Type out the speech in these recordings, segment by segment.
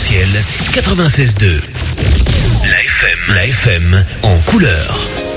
Arc-en-Ciel 96.2. La FM en couleur.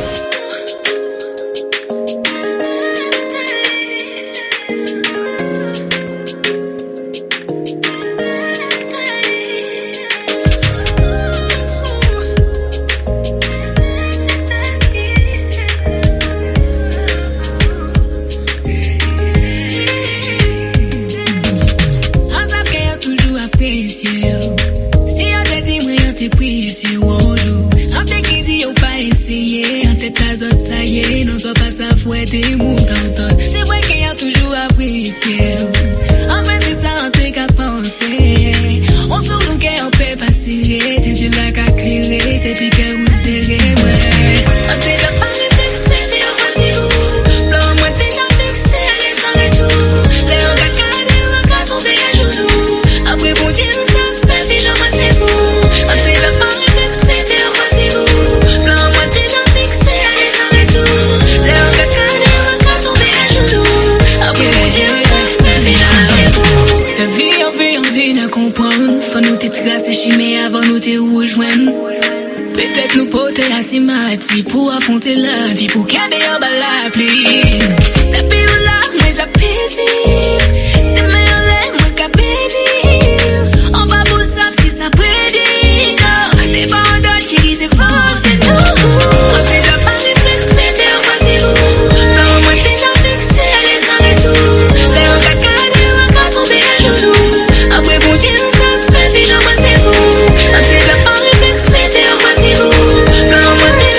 Pour affronter la vie, pour qu'elle en bas la pluie. Depuis où là, mais j'apprécie. Demain, on l'aime, moi qu'à bénir. On va vous savoir si ça prédit. Non, c'est pas un d'autre chérie, c'est faux, c'est nous. On déjà pas réflexe, mais t'es en voici vous. Non, moi déjà fixé, allez sans retour. Les on qu'a cadé, on va tomber à genoux. Après, bon Dieu, nous sommes faits, puis j'en vois c'est vous. On déjà pas réflexe, mais t'es en voici vous. Non, moi déjà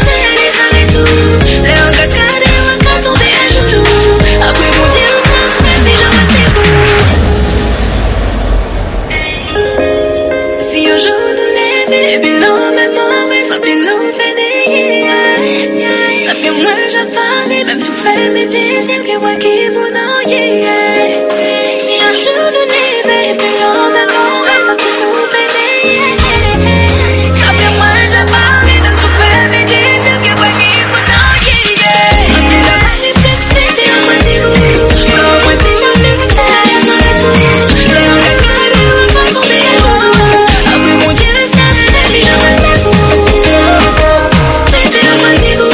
même sous ferme et désir que moi qui mon oeil. Si un jour nous lève, puis l'homme est mort, et sentir nous peiner. Ça fait moi j'apparais, même sous ferme et désir que moi qui mon oeil. On déjà pas réflexe, mais t'es en voici vous. Non, moi déjà fixé, sans retour. Léon la carré, on va tomber à genoux. Après mon Dieu, ça fait, puis j'en vois c'est vous. Mais t'es en voici vous.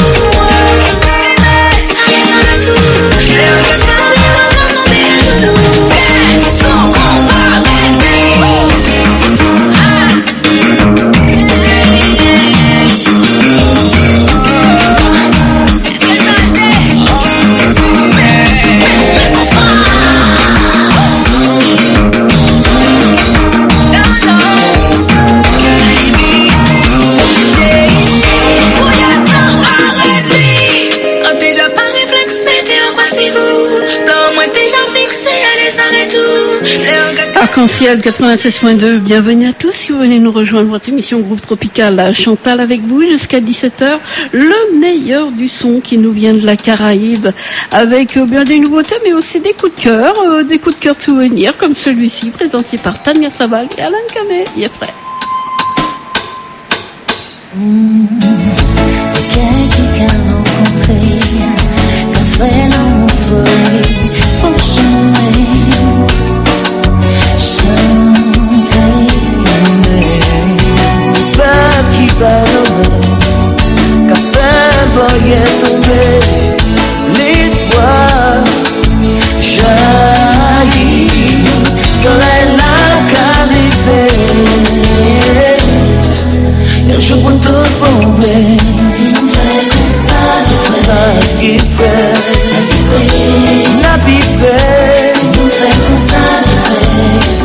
Arc-en-Ciel 96.2, bienvenue à tous. Si vous venez nous rejoindre, votre émission Groupe Tropical, Chantal avec vous jusqu'à 17h. Le meilleur du son qui nous vient de la Caraïbe, avec bien des nouveautés, mais aussi des coups de cœur souvenirs, comme celui-ci, présenté par Tania Saval et Alan Kamé. Il est prêt. Quelqu'un rencontré, qu'un frère dans folie, pour jamais. Qui va nommer, café boy est tombé, l'espoir jaillit, soleil n'a qu'arrivé, un jour pour tout bon vrai, si nous fait comme ça, je ferai, qui ferait, n'a pipé, si nous fait comme ça, je ferai.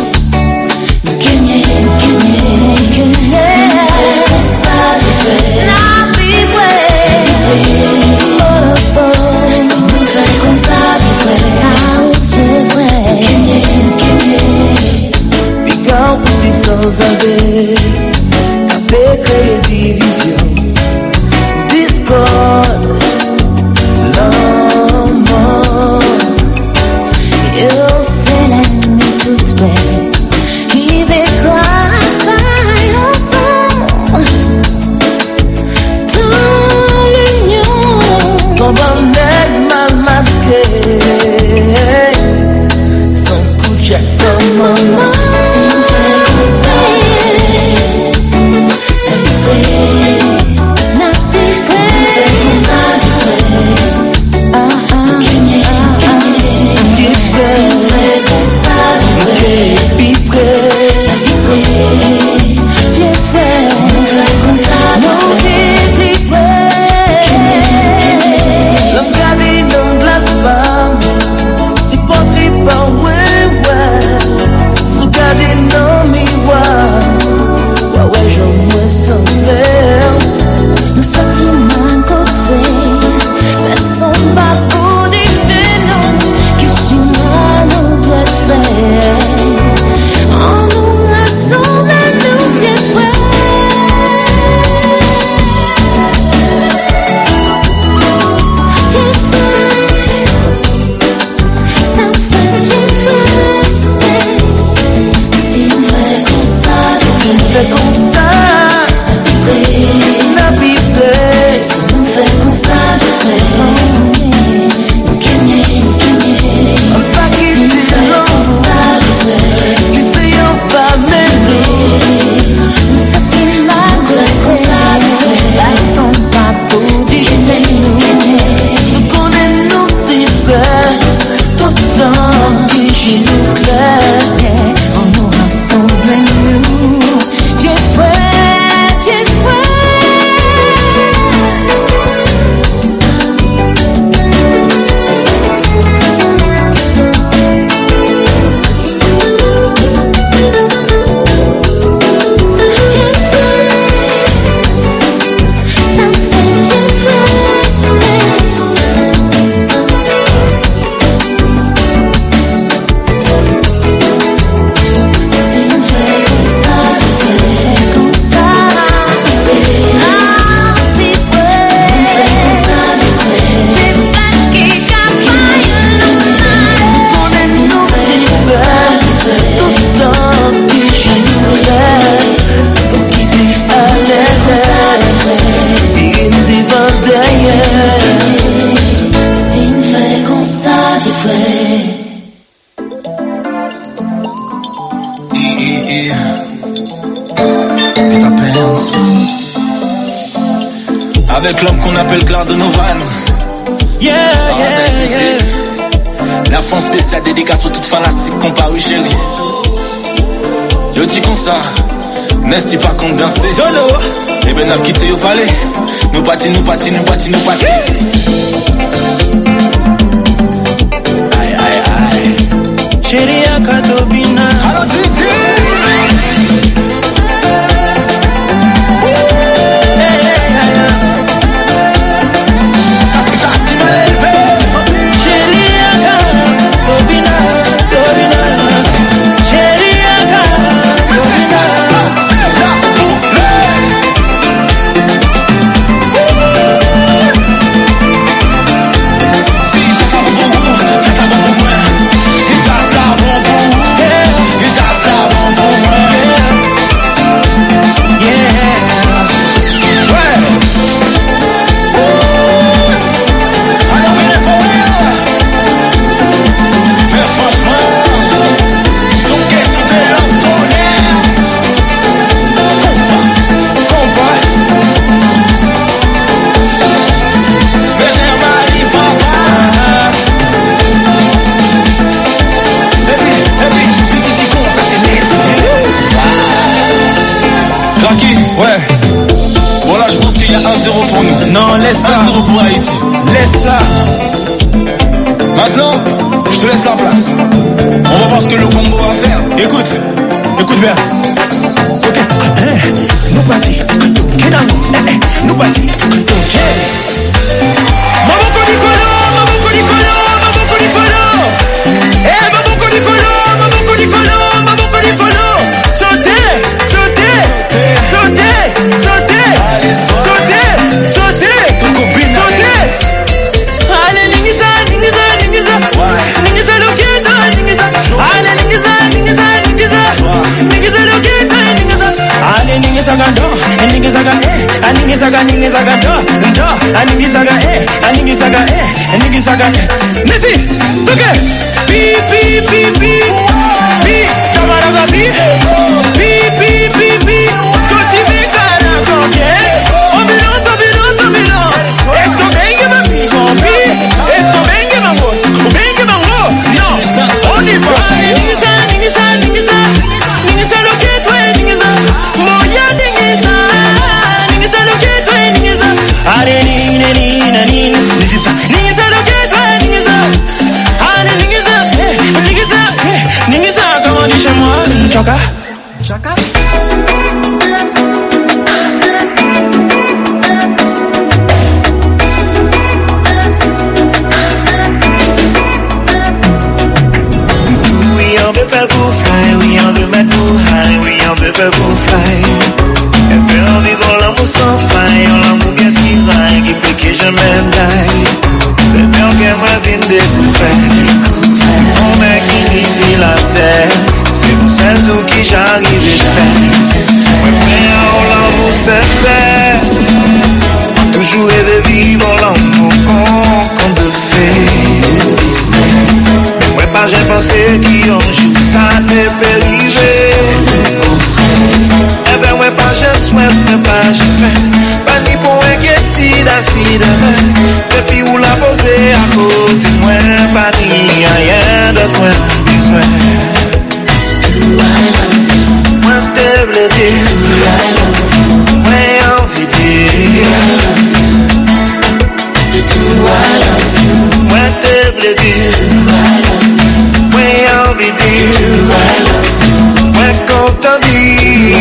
Sans aller, capé créer division, discorde, l'amour. Yo, c'est la nuit toute belle, qui travaille ensemble, dans l'union. Ton bonnet mal masqué, son coup de chasse, son moment. Si on fait comme ça, Yeah. Peter Pence. Avec l'homme qu'on appelle Claire Donovan. Yeah, yeah, yeah. La France spéciale dédicace pour toutes fanatiques comparées chérie. Yo dis comme ça, n'est-ce pas qu'on danser? Dodo. Eh ben n'a quitté au palais. Nous partis. Aïe. Chérie à Katobina. Allô Titi. Ouais. Voilà, je pense qu'il y a 1-0 pour nous. Non, laisse ça. 1-0 pour Haïti. Laisse ça. Maintenant, je te laisse la place. On va voir ce que le Congo va faire. Écoute bien. Ok. Nous partis. Nous partis. Maboko Nicolo. Chaka. Oui, on veut faire pour fly, oui, on veut mettre pour high, oui, on veut faire pour fly. Elle fait envie dans l'amour sans faille, on l'amour bien si vaille, qui peut que je m'aime d'aille. C'est bien qu'elle m'a vine découvert. On m'a qui ici la terre, c'est pour celle d'où qui j'arrive et faire. Mais on l'amour sincère, toujours rêver vivre l'amour qu'on te fait. Mais moi pas j'ai pensé qu'un jour ça t'est arrivé. Eh ben moi pas j'ai souhaité, mais pas j'ai fait. Pas ni pour inquiétude assis demain. Depuis où la poser à côté moi, pas ni rien de quoi besoin. Moi te v'le dire, moi envie dire. Moi te v'le dire, moi envie dire. Moi content dire.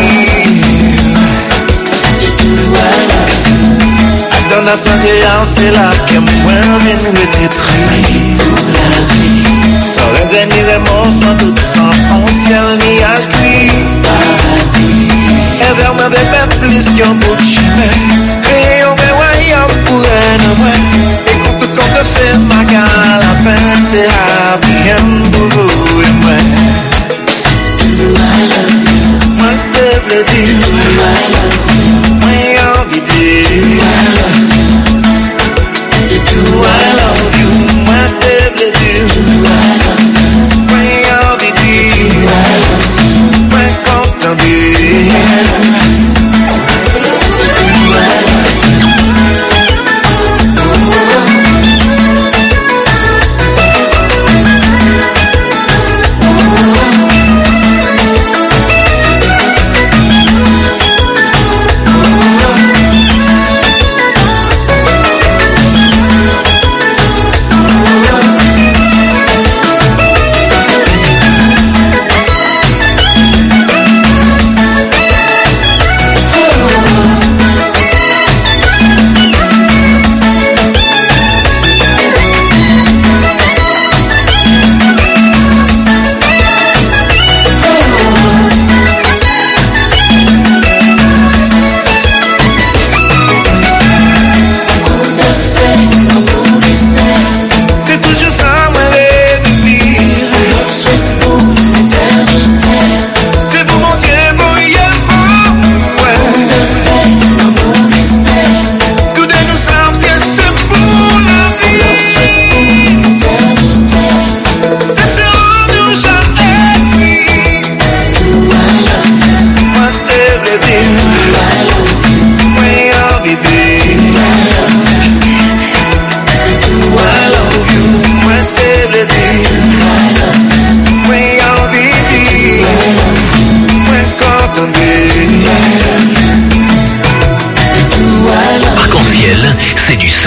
Dans la séance, c'est là que moi viens nous être pris pour la vie. Sans rêve ni remords, sans doute, sans ancien ni à cuire. Paradis. Et vers moi, avec plus qu'un bout de chemin. Et on va voyant pour un homme. Et quand on fait ma gare à la fin, c'est à bien pour vous et moi. Moi, te le dire. Moi, envie de dire. I love you, moi te le dire. Moi envie de dire. Moi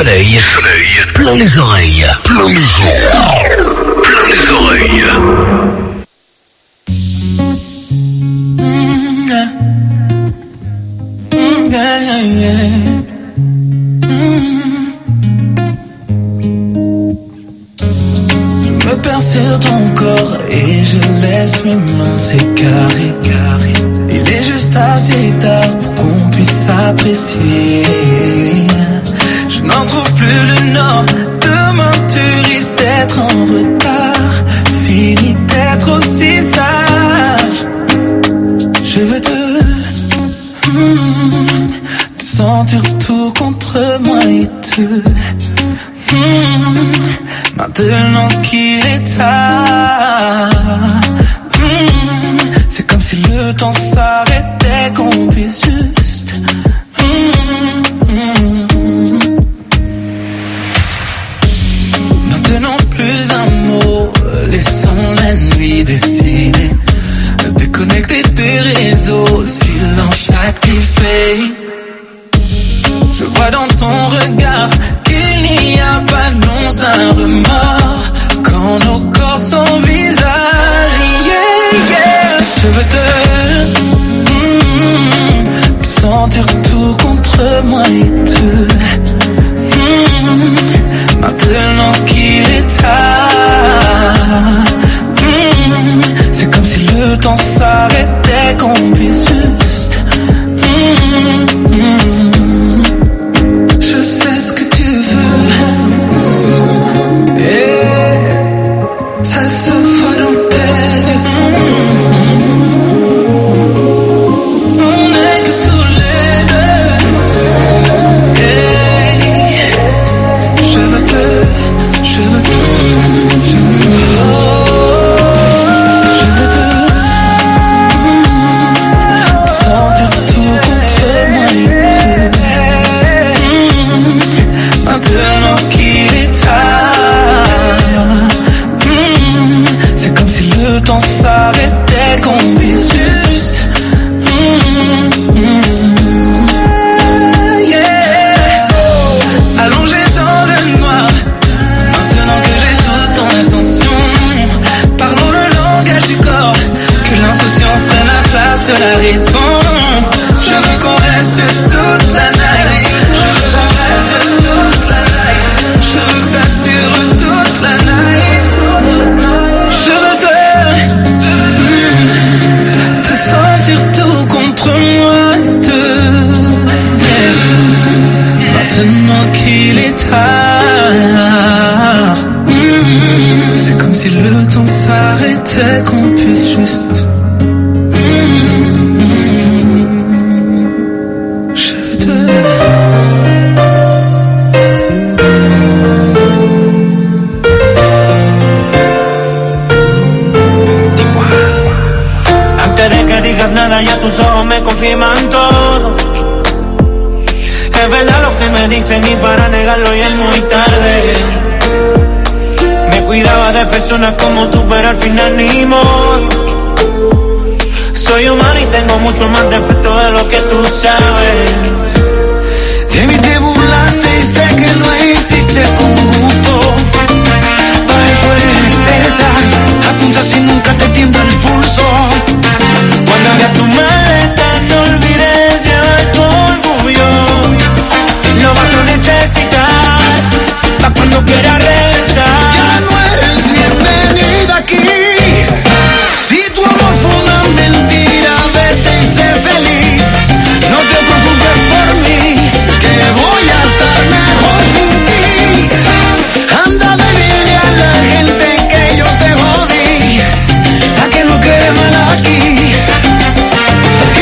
soleil, plein les oreilles. Plein les oreilles. Je me perds sur ton corps et je laisse mes mains s'écarrer. Il est juste assez tard pour qu'on puisse apprécier. Je n'en trouve plus le nord. Demain tu risques d'être en retard. Fini d'être aussi sage. Je veux te sentir tout contre moi et te maintenant qu'il est tard. C'est comme si le temps s'arrêtait, qu'on puisse juste maintenant plus un mot. Laissons la nuit décider. Déconnecter des réseaux, silence activé. Je vois dans ton regard qu'il n'y a pas d'once d'un remords quand nos corps s'envisagent. Yeah. Je veux te sentir tout contre moi et te maintenant qu'il est tard. C'est comme si le temps s'arrêtait, qu'on puisse juste je sais ce que tu veux. Yeah. Ça se voit dans tes yeux. On n'est que tous les deux. Yeah. Je veux te sentir tout contre moi et te maintenant qu'il est tard. C'est comme si le temps s'arrêtait, qu'on puisse juste allongé dans le noir. Maintenant que j'ai toute ton attention, parlons le langage du corps, que l'insouciance prenne la place de la raison. Je veux qu'on reste toute la night. Je veux que ça dure toute la night. Je veux te sentir tout contre moi et maintenant qu'il est tard. C'est comme si le temps s'arrêtait, qu'on puisse juste je veux te nada, ya tus ojos me confirman todo. Es verdad lo que me dicen y para negarlo ya es muy tarde. Me cuidaba de personas como tú, pero al final ni modo. Soy humano y tengo mucho más defectos de lo que tú sabes. De mí te burlaste y sé que lo hiciste con gusto. Para eso eres verdad. Apunta si nunca te tiembla el pulso. Cuando hagas tu maleta no olvides llevar tu orgullo. Lo vas a necesitar pa' cuando quieras regresar. Ya no eres bienvenida aquí. Si tu amor fue una mentira, vete y sé feliz. No te preocupes por mí, que voy a estar mejor sin ti. Anda a decirle a la gente que yo te jodí, a que no quede mal aquí.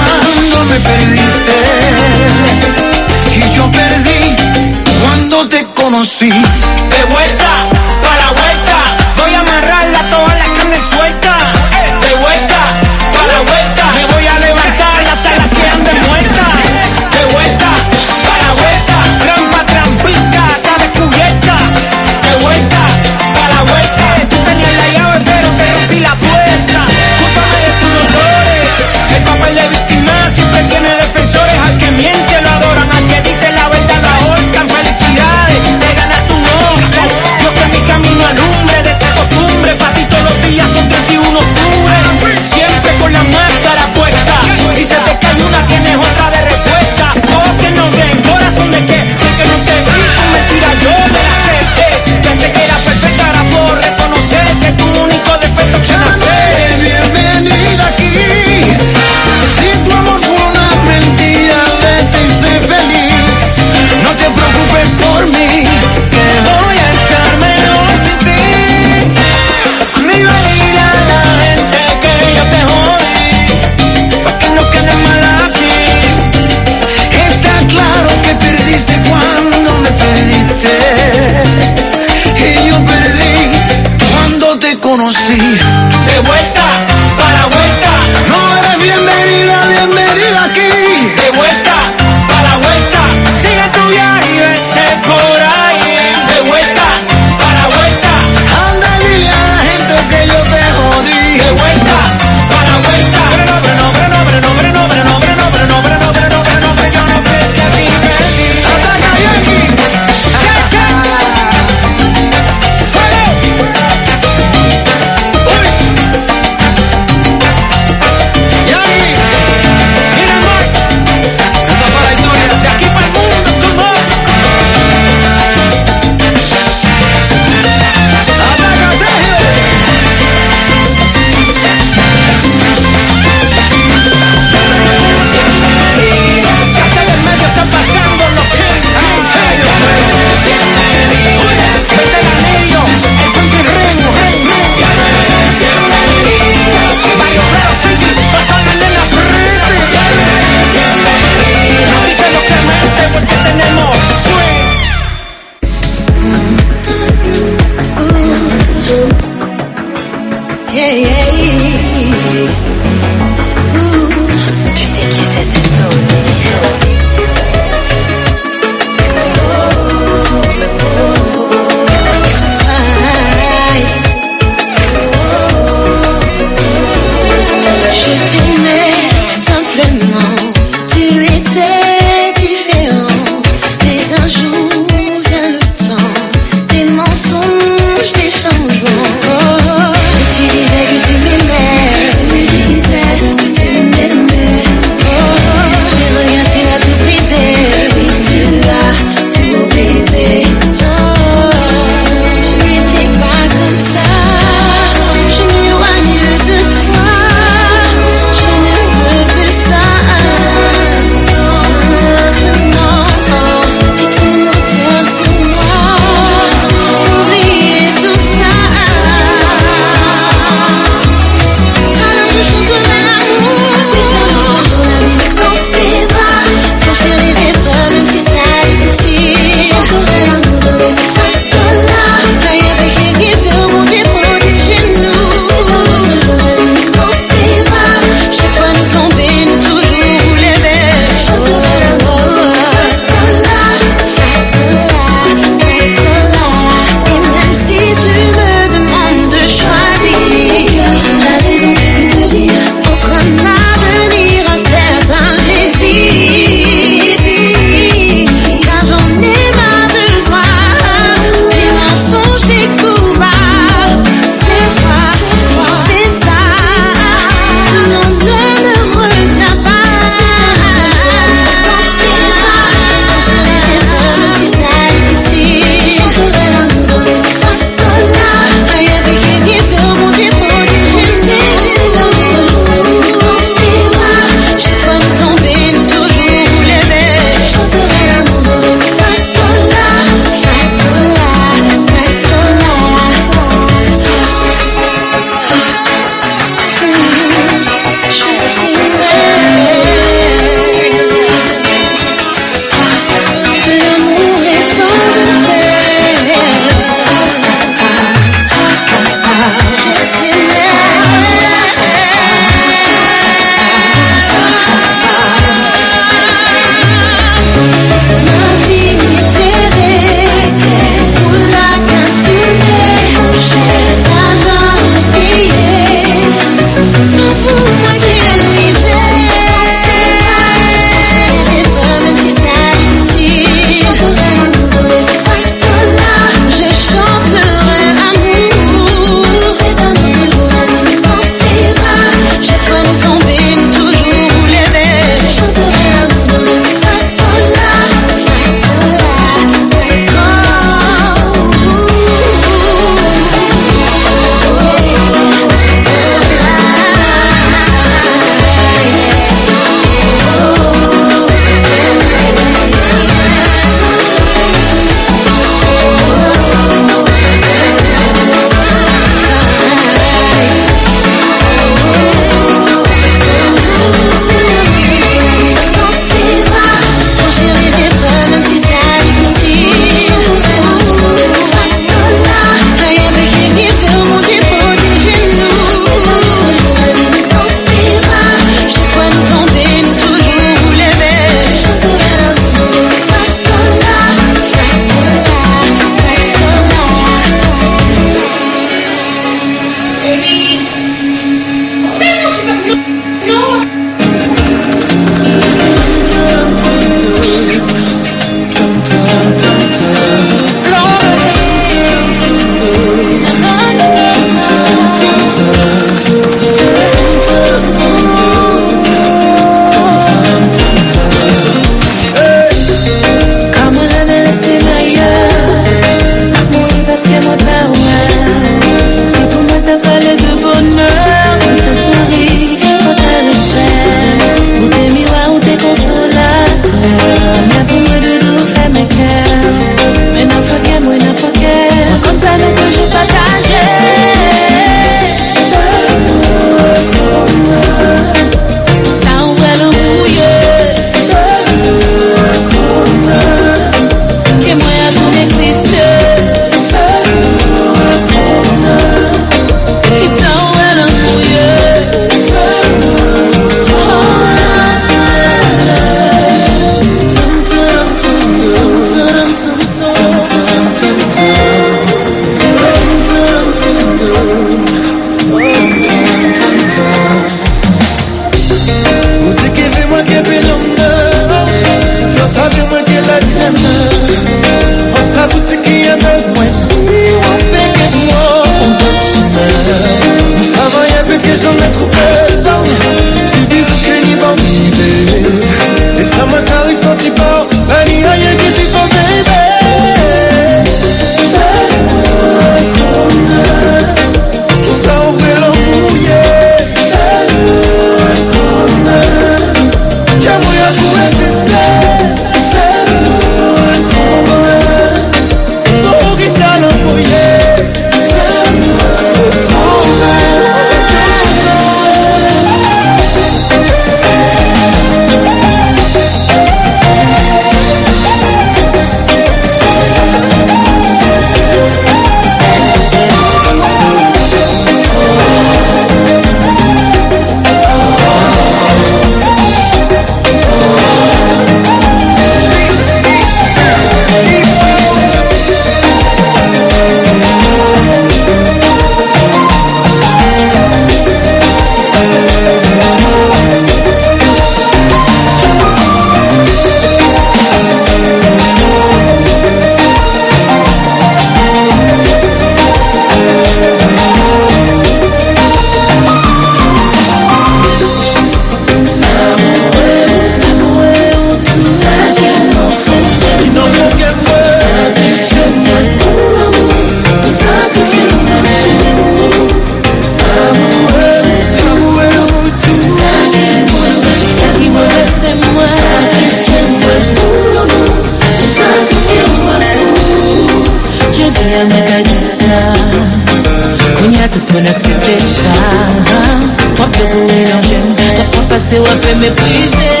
Passer ou à faire mépriser.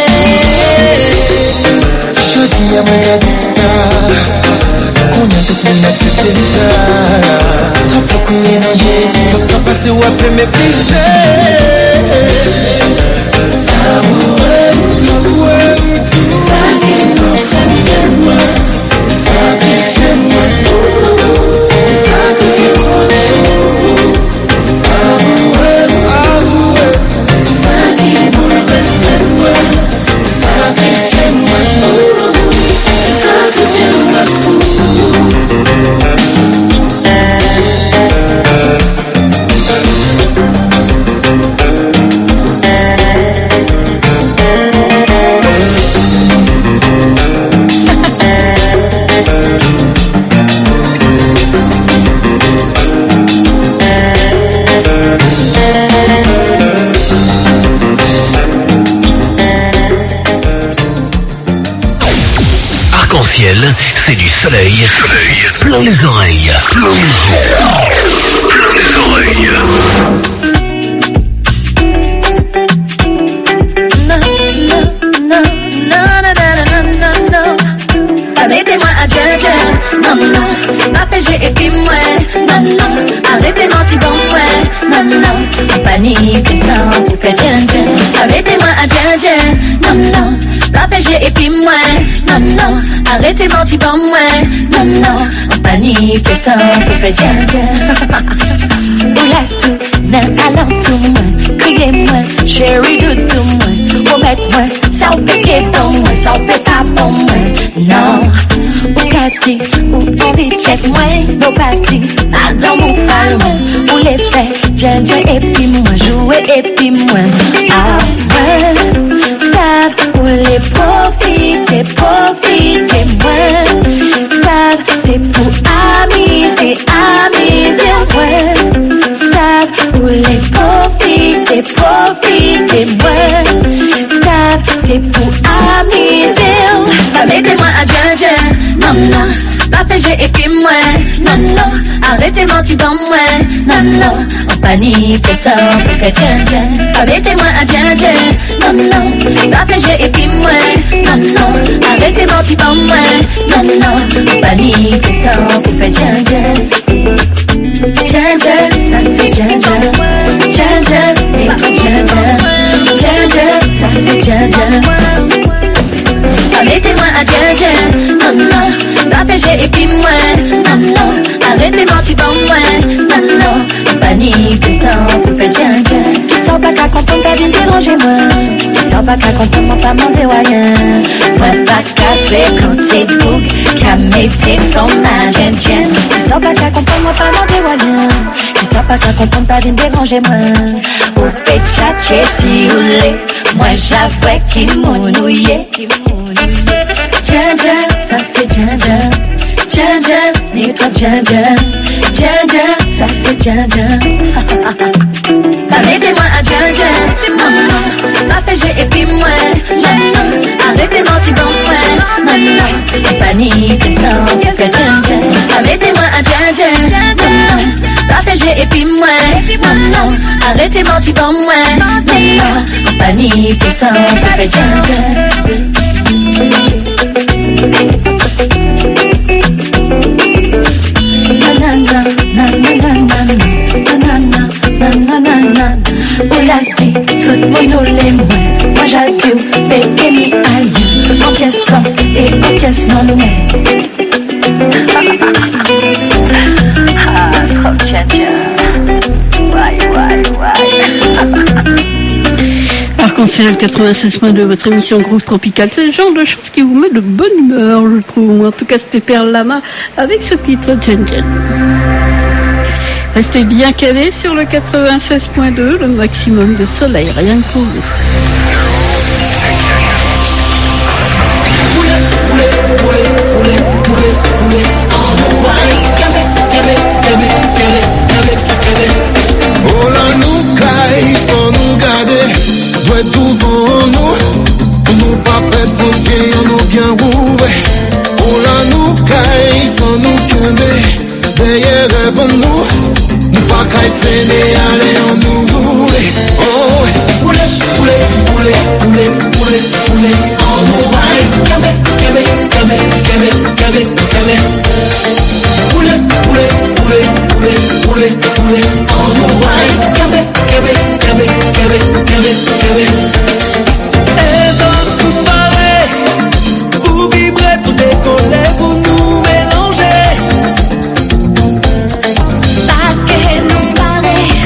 Je dis à moi qu'à dire ça, qu'on a tout pour accepter ça. Tant pour qu'on est danger, faut pas passer ou à faire mépriser. Amoureux, tout ça qui nous fait moi, ça qui fait moi, ça qui fait moi. C'est du soleil, plein les oreilles, plein les oreilles. Arrêtez-moi à Dja, non, non, partagez et puis moi, non, non, arrêtez menti bon moi, non, non, panique, question pour faire Dja, arrêtez-moi à Dja, non, non, partagez et puis moi, non, non, arrêtez menti bon moi, non, non, panique, question pour faire Dja, ou laisse tout, nan allant tout moi, criez moi, chérie doudou moi, remettre moi, ça ou pété pour moi, ça ou pété pas pour moi, non. Ou kati, ou envie check moi, nos parties, madame ou parlement, ou les faits, djen et puis moi, jouer et puis moi, ah ouais, savent ou les profiter, profiter moi, savent c'est pour amuser, amuser moi, savent ou les profiter, profiter moi, savent c'est pour amuser, pas mettez-moi à djen, non non, pas fait j'ai et puis moi, non non, arrêtez menti dans moi, non non, en panique, c'est un peu fait djen, pas mettez-moi à djen, non non, pas fait j'ai et puis moi, non non, arrêtez menti dans moi, non non, en panique, c'est un peu fait djen, ça c'est djen, et tout djen, ça c'est djen. Mettez-moi à djen, non non, pas fait j'ai et puis moi, non non, arrêtez menti pour moi, non non, panique, instant pour faire djen. Qui sort pas qu'à comprendre, pas bien déranger moi, qui sort pas qu'à comprendre, pas demander rien, moi pas qu'à fréquenter boug, qu'à mettre forme à djen, qui sort pas qu'à comprendre, pas demander rien, qui sort pas qu'à comprendre, pas bien déranger moi, ou peut tchatcher si vous voulez, moi j'avoue qui m'ouille. Djen, ça c'est djen, nettoie djen, ça c'est djen. Mettez-moi à djen, non non, pas fait j'ai et puis moi, non non, arrêtez menti bon moi, non non, panique, instant, c'est djen. Mettez-moi à djen, non non, pas fait j'ai et puis moi, non non, arrêtez menti bon moi, non non, panique, instant, c'est djen. Oulasti, tout le monde l'aime, moi j'adore, péké mi aïe, en pièce sens et en pièce monnaie. Ah, trop tchatcha, Arc-en-Ciel 96.2, votre émission Groove Tropical, c'est le genre de choses qui vous met de bonne humeur, je trouve. En tout cas, c'était Perle Lama avec ce titre Djen. Restez bien calés sur le 96.2, le maximum de soleil, rien que pour vous. Oh là nous caille sans nous garder, jouer tout pour nous pas perdre frontière, nous bien rouvrir. Oh là nous caille sans nous quember, derrière rêve nous pas qu'à freiner, allez on nous rouler. Oh rouler, on nous vaille, quember, rouler, on nous vaille, quember. Et dans tout pareil, pour vibrer, tout décoller, pour nous mélanger. Parce que nous paraît,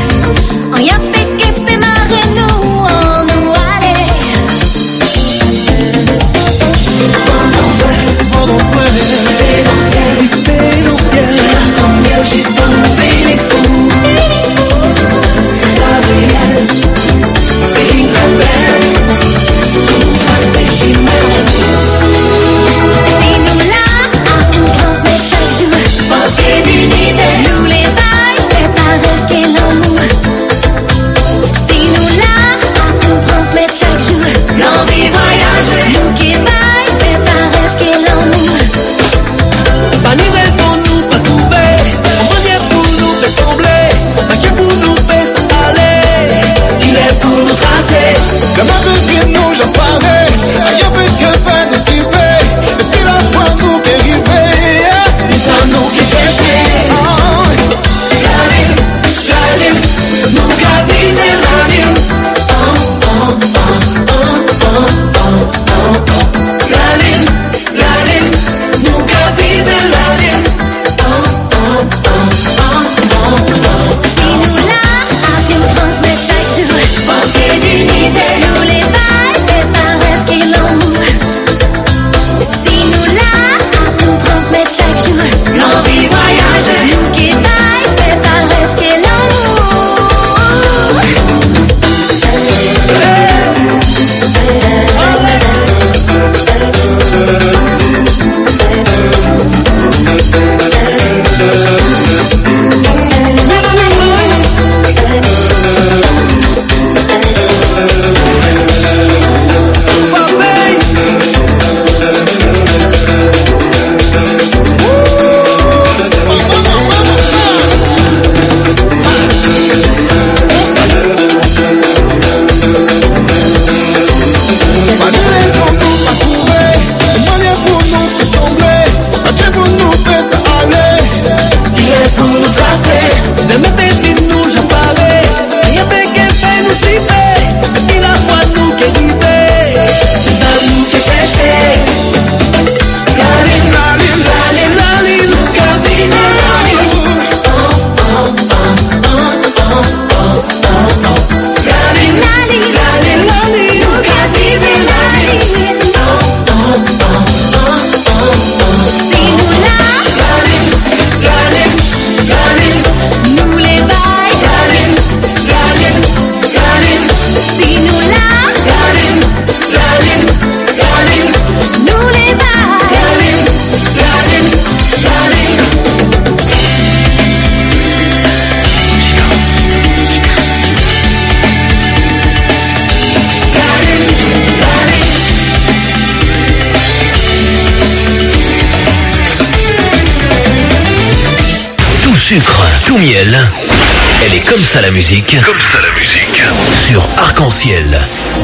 sucre, tout miel. Elle est comme ça la musique. Comme ça la musique. Sur Arc-en-Ciel.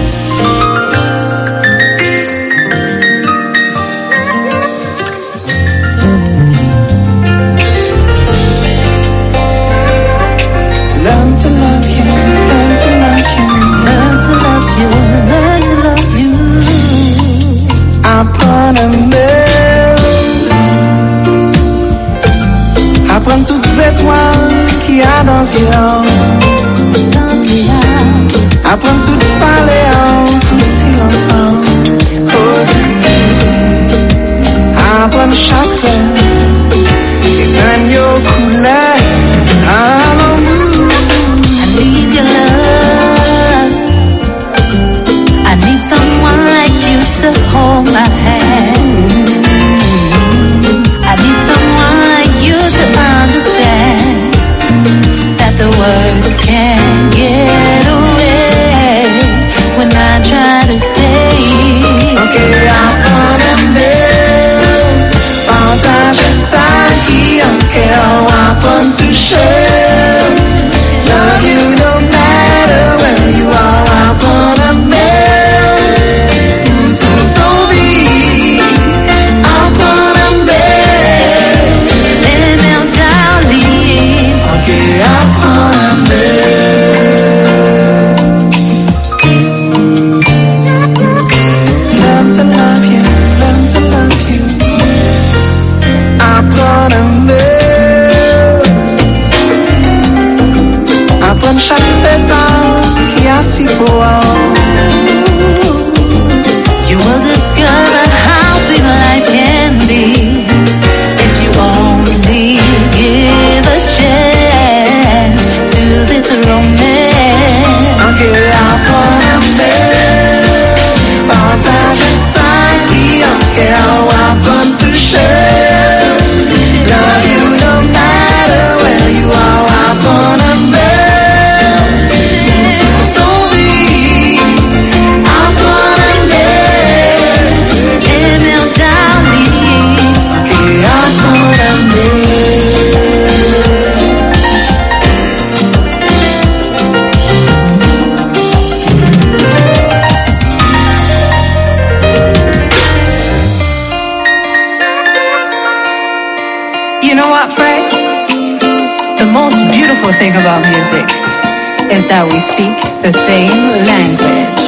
Learn to love you, learn to love you, learn to love you, learn to love you. Apprends toutes ces étoiles qu'il y a dans ce apprends tout parler en tout ensemble. Apprends chaque rêve et gagne aux couleurs. I need your love. I need someone like you to hold my hand. I need someone like you to understand that the words can't get away when I try to say. Okay, apprends à aimer, partage ça qui en cœur, apprends toucher. Love you no matter where you are, apprends à aimer, pour toute ton vie, apprends à aimer. Aimer, darling. Okay, apprends à learn to love you, learn to love you. Apprends à apprends chaque pétale qui a si beau. You will discover how sweet life can be if you only give a chance to this romance. Okay, apprends à partage ça qui en cœur, apprends toucher. Love you no matter where you are, apprends à You know what, Fred? The most beautiful thing about music is that we speak the same language.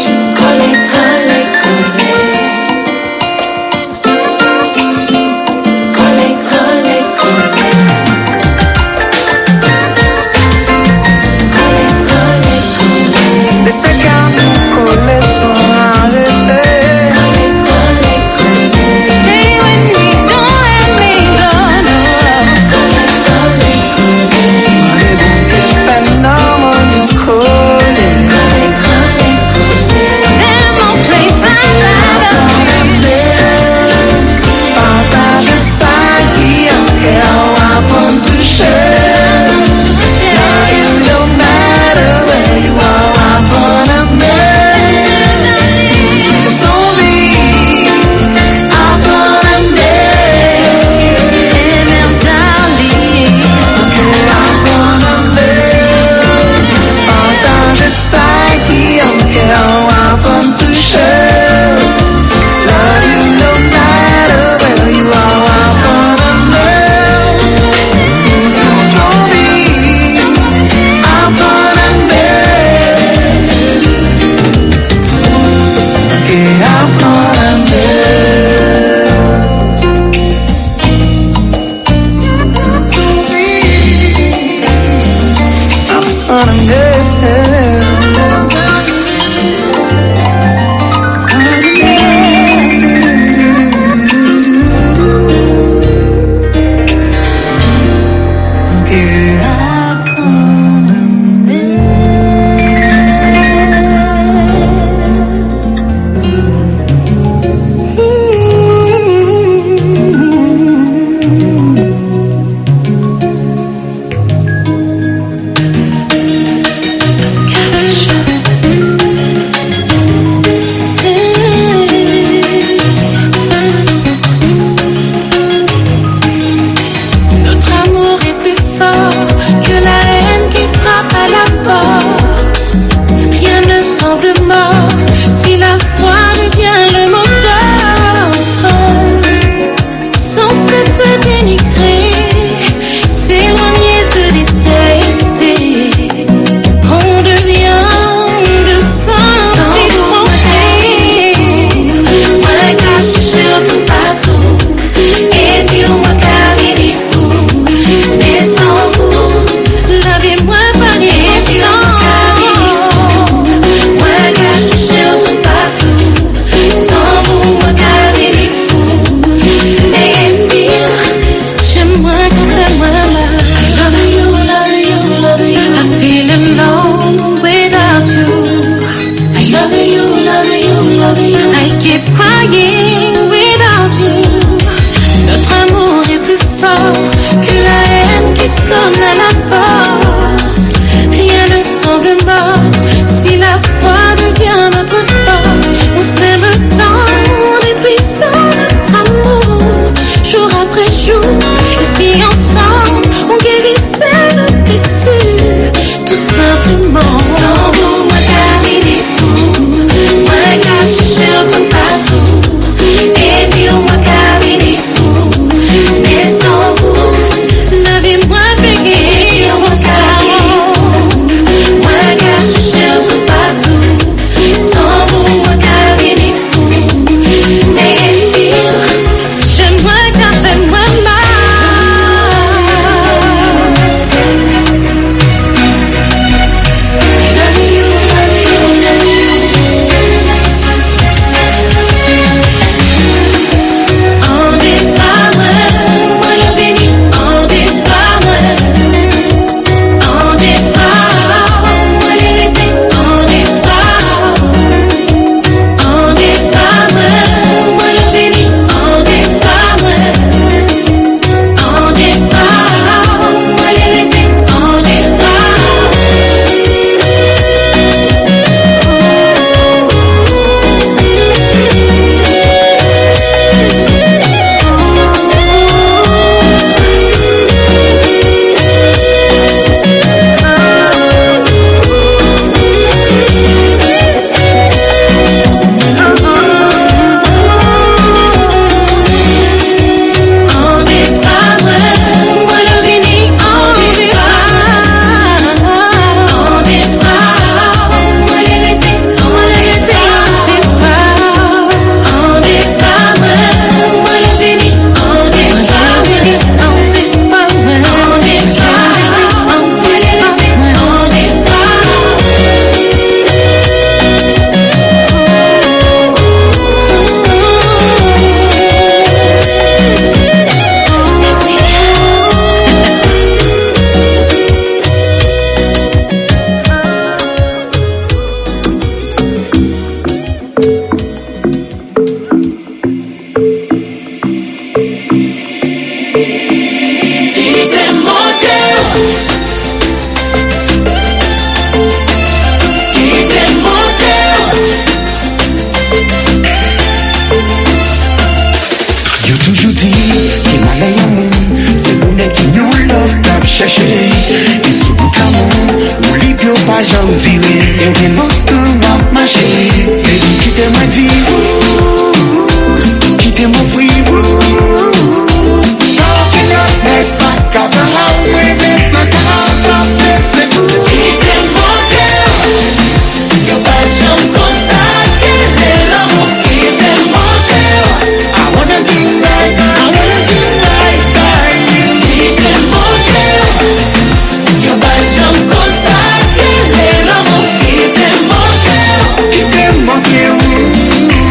I keep crying without you. Notre amour est plus fort que la haine qui sonne à la porte. Rien ne semble mort si la foi devient notre force. On s'aime tant, détruisant notre amour jour après jour. Et si ensemble on guérissait nos blessures, tout simplement. Sans vous, moi carré des fous, moi qu'à chercher tout partout. Et puis moi carré des fous, mais sans vous, la vie moins payée. Moi carré des fous, moi qu'à chercher tout partout. Sans vous, moi carré des fous, mais je moi qu'à faire moi mal. Te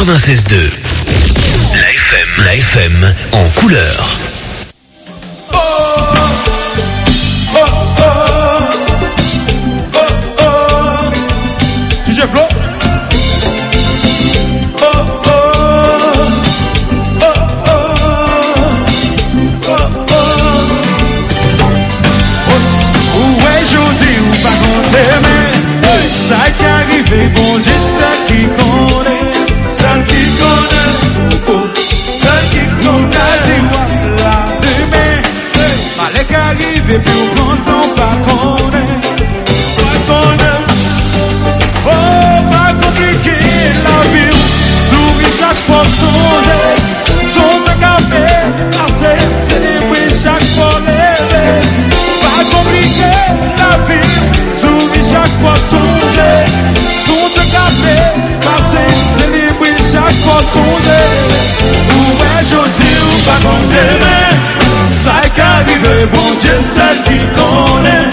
96.2. La FM en couleur. DJ Flo. Ça qui arrive, bon Dieu, ça qui connaît, ça qui connaît, ça qui connaît, la demain, malek arrive, puis on prend son pas connaît, oh, pas compliqué la vie, souris chaque fois songer, son café, passer, célébrer chaque fois lever, pas compliqué la vie, souris chaque fois songer, son café, passer, célébrer chaque fois songer, ouais, je dis, ou pas comme demain, ça qui arrive, bon Dieu, celle qui connaît,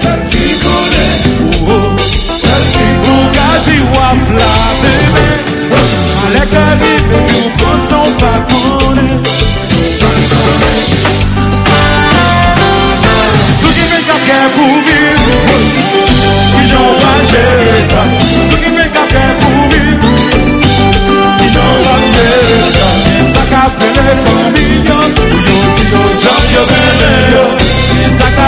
oh, celle qui connaît, ou à plat demain, malek arrive, puis on prend son pas connaît, ceux qui mettent la terre pour vivre, ils ont rangé ça, ceux qui mettent la terre pour vivre, ils ont rangé ça, ça qu'a fait les familles, où y'ont dit aux gens qui ont venu, ça qu'a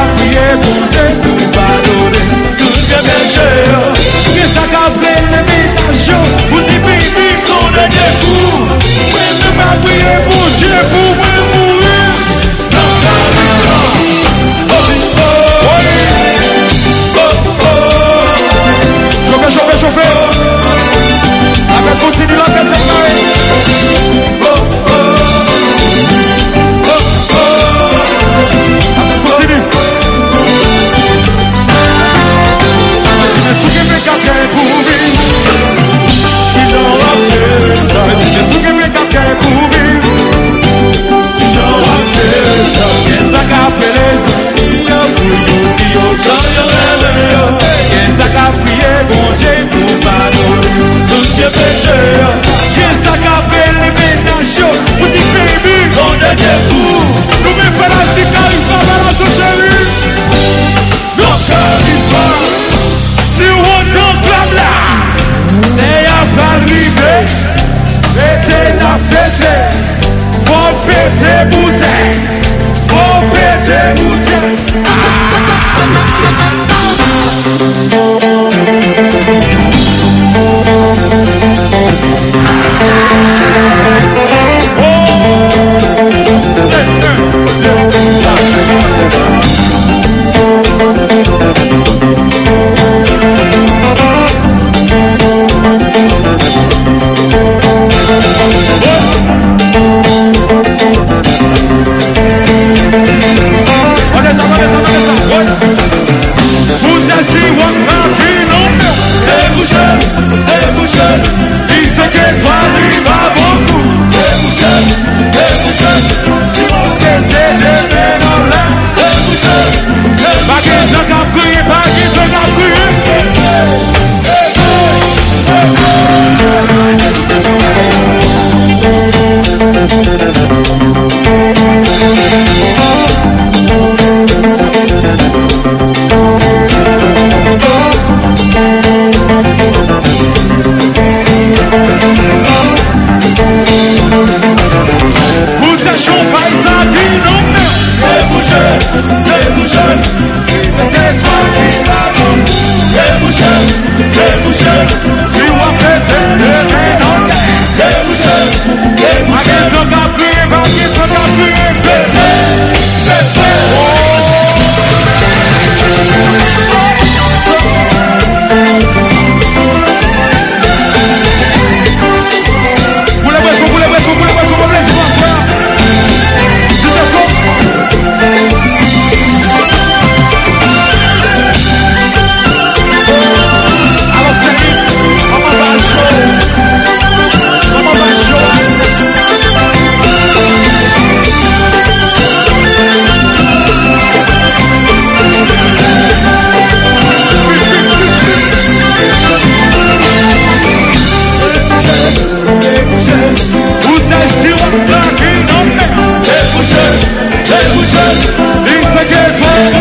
Isso aqui é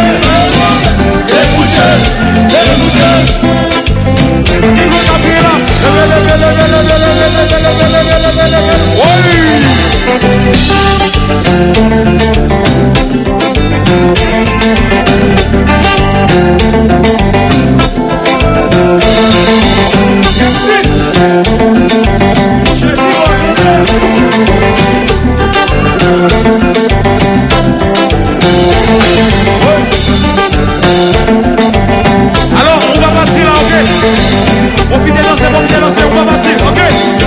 alors on va partir là, ok? Profitez danser, on va partir, ok?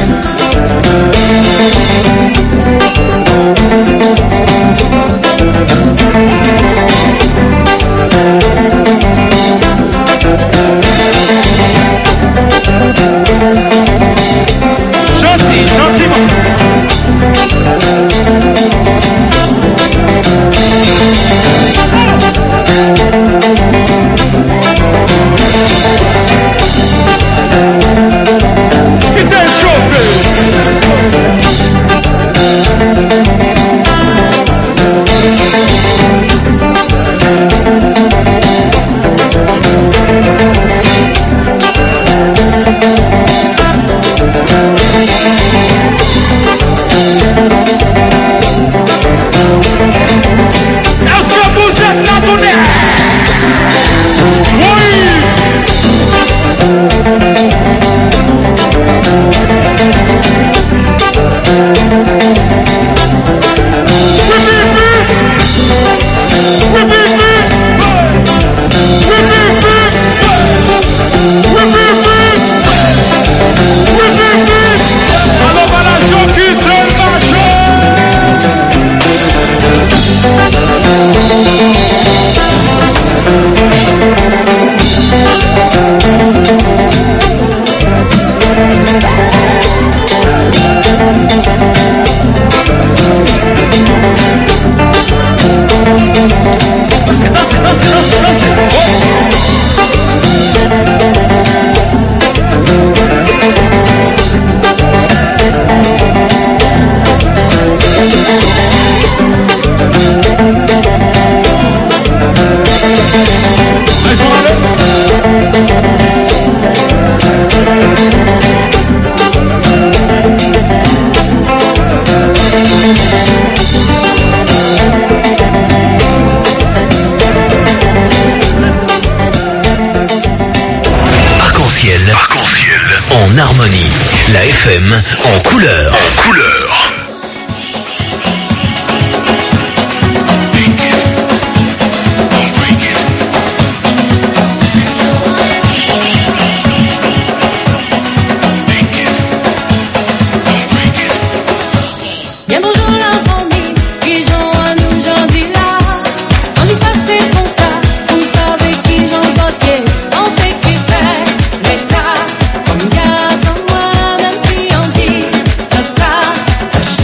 Gentiment. Qui t'est chauffé? Est-ce que vous êtes là, tonnerre? Oui! Alors voilà, je quitte le marché. En harmonie, la FM en couleur. Bien bonjour la famille, qui j'en à nous aujourd'hui là. Quand j'y passe c'est comme ça, vous savez qui j'en sortier. On fait qui fait, l'état, comme gars comme moi, même si on dit, ça,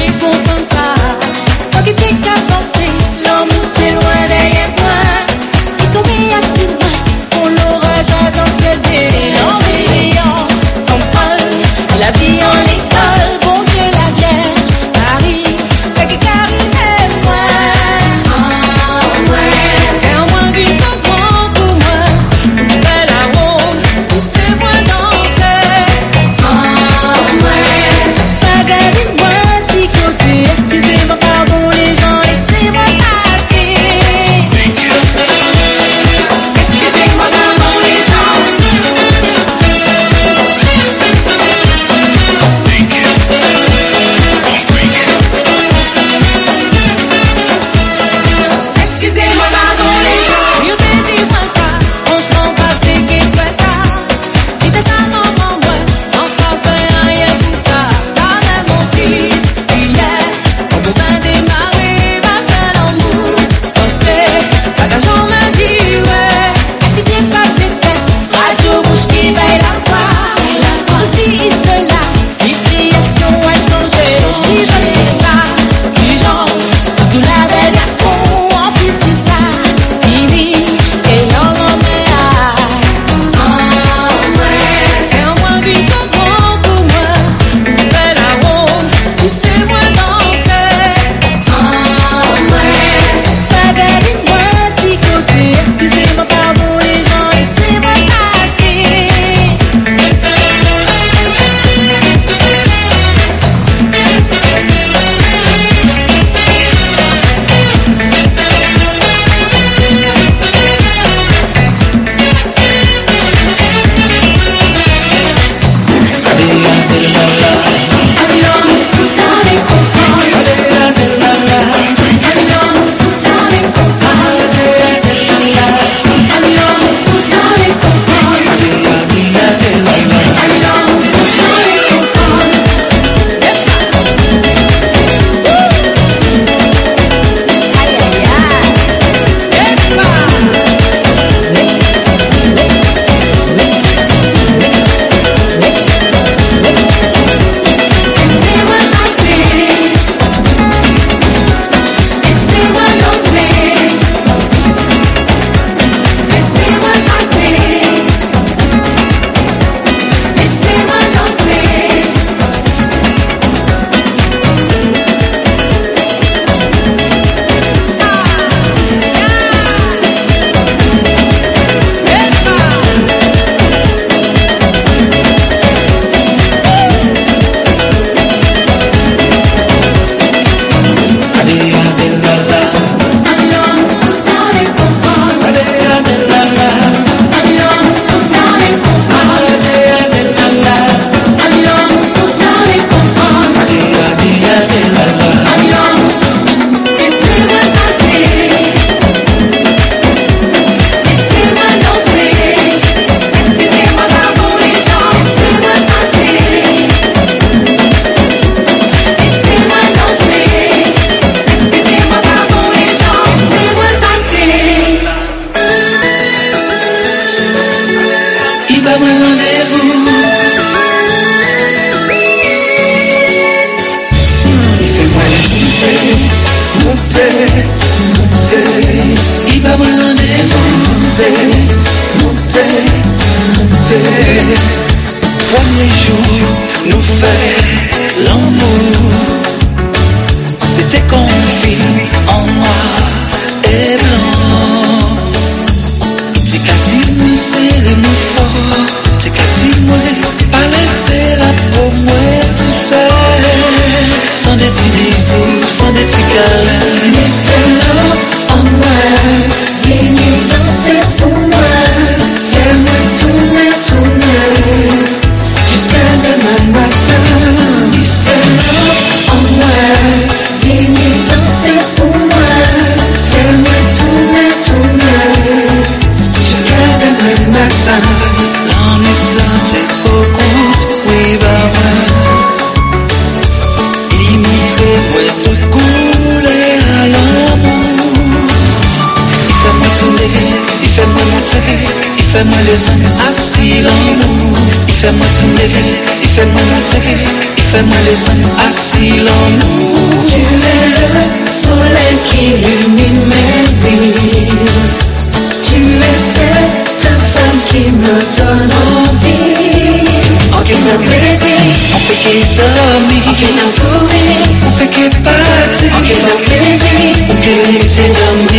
fait-moi descendre assis l'amour. Il fait-moi tomber, il fait-moi monter, il fait-moi descendre assis l'amour. Tu es le soleil qui illumine mes vies. Tu es cette femme qui me donne envie. On peut faire plaisir, on peut quitter dormir, on peut faire sourire, on peut quitter partir, on peut faire plaisir, on peut laisser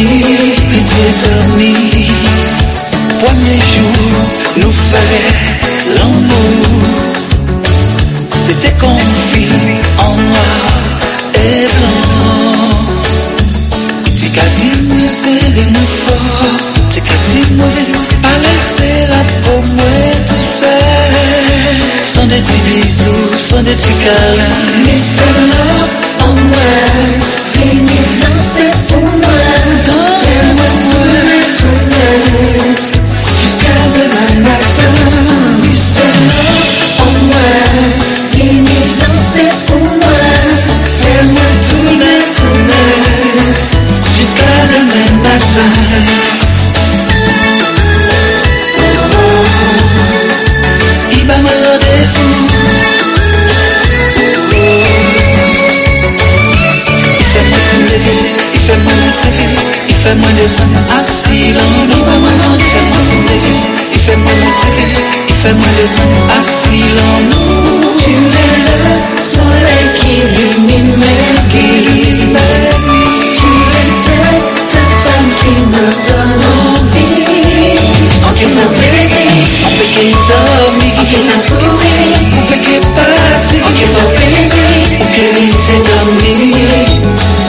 dormir. Premier jour, nous faire l'amour. C'était confit en noir et blanc. T'es qu'à dire, serrez-moi fort. T'es qu'à dire, pas laisser la peau moi tout seul. Sans des petits bisous, sans des petits câlins. Mr. Love en moi, venez danser pour moi. Fais-moi tourner jusqu'à demain matin. Mr. Love en moi, venez danser pour moi. Fais-moi tourner jusqu'à demain matin. Il va me rendez-vous. Il fait-moi monter, il fait-moi descendre assis l'amour. Il fait-moi tomber, il fait-moi monter, il fait-moi descendre assis l'amour. Tu es le soleil qui illumine mes vies. Tu es cette femme qui me donne envie. On peut faire plaisir, on peut quitter dormir, on peut faire sourire, on peut quitter partir, on peut faire plaisir, on peut laisser dormir.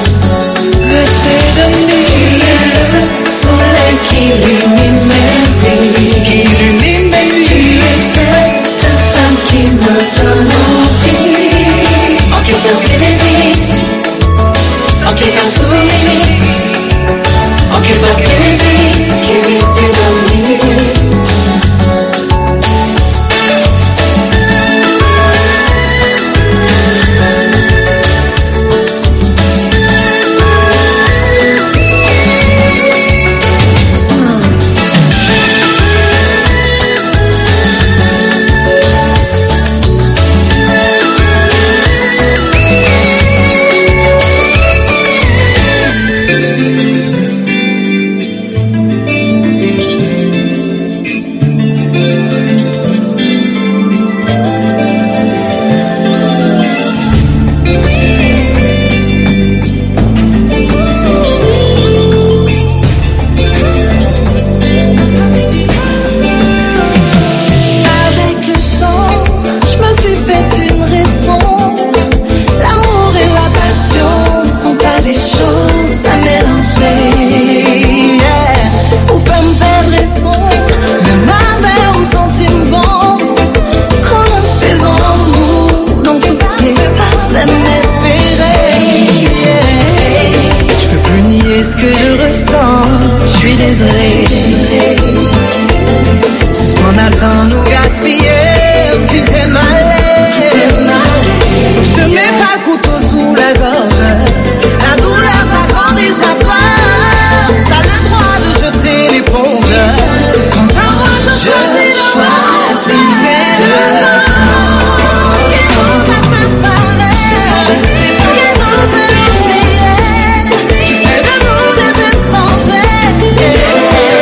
tu es le soleil qui illumine mes vies. Qui illumine mes nuits. Tu es cette femme qui me donne envie. On peut faire plaisir, on peut faire sourire, on peut faire plaisir, qui te dormir. Yeah.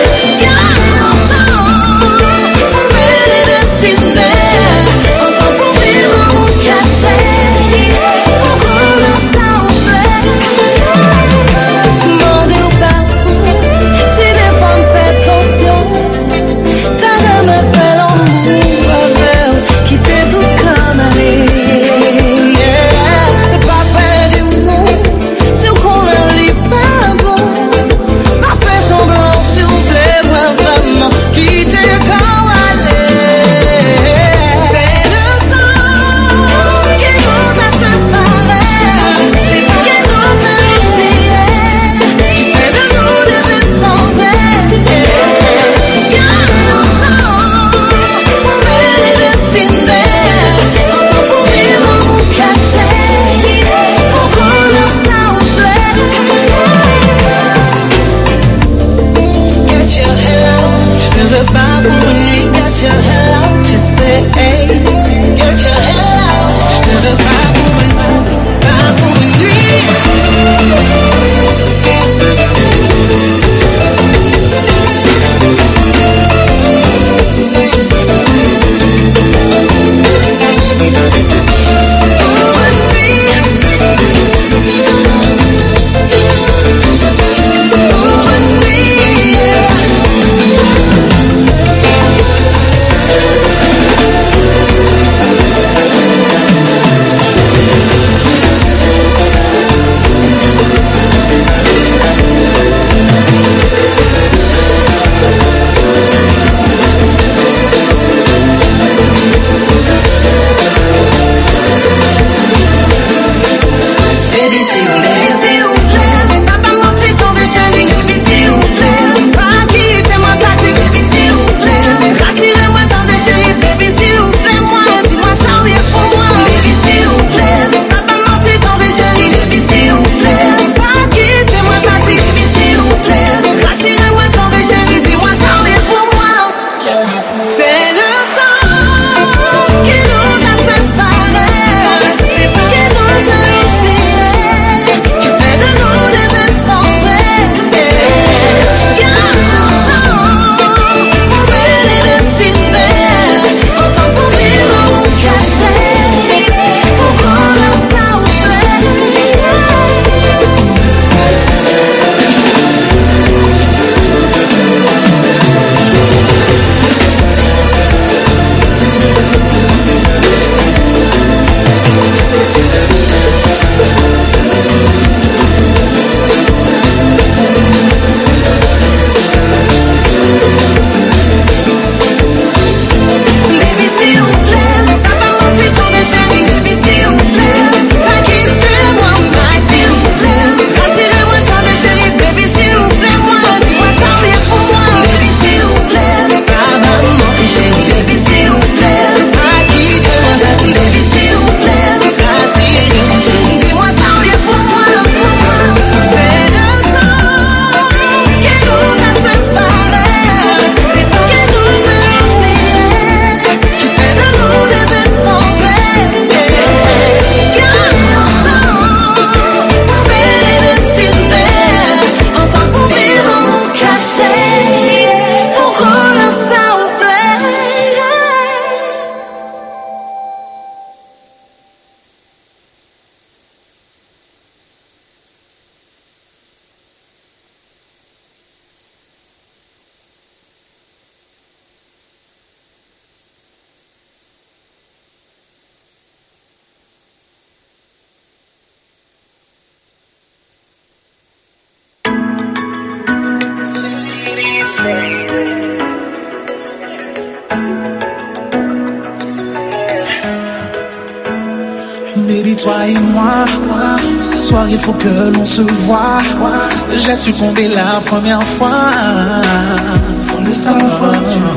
toi et moi. Ce soir il faut que l'on se voie. J'ai succombé la première fois. Sans le savoir,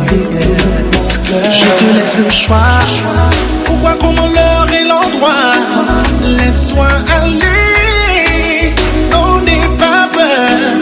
je te laisse le choix. Pourquoi, comment, l'heure et l'endroit. Laisse-toi aller. On n'est pas peur.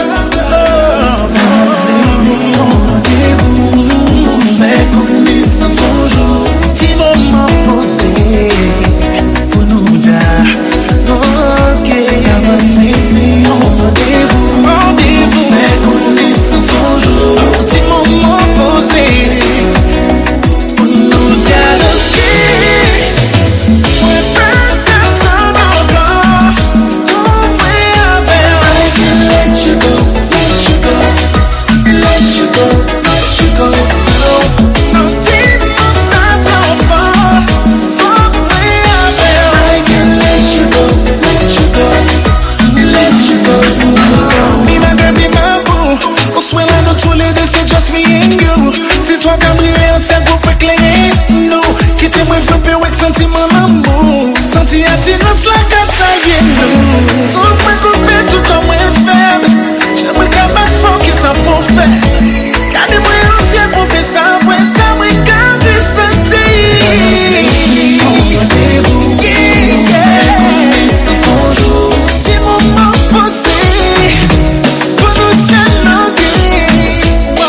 Rendez-vous. On fait connaissance au jour. Petit moment posé. Pour nous dire ok. Ça va faire rendez-vous. Rendez-vous. On fait connaissance au jour. Petit moment posé. Pour nous dire ok. Ouais, pas d'attendre encore. On peut avoir. I can let you go, let you go, let you go, let you go. Sentiments sans enfant. Faut plus avoir. I can let you go, let you go, let you go. Be my girl, be my boo. On soit là, nous tous les deux, c'est just me and you. C'est toi qui as brillé en cercle, faut éclairer nous. Quittez-moi, flopper avec sentiment l'amour. Senti attirance, la cache à nous. Sur le point coupé, tout comme moi faible. J'aimerais qu'à ma femme qui s'en pour faire. Gardez-moi en ciel pour faire ça, ouais, ça, ouais, quand je sentis. Rendez-vous, c'est son jour. Petit moment posé. Pour nous dialoguer.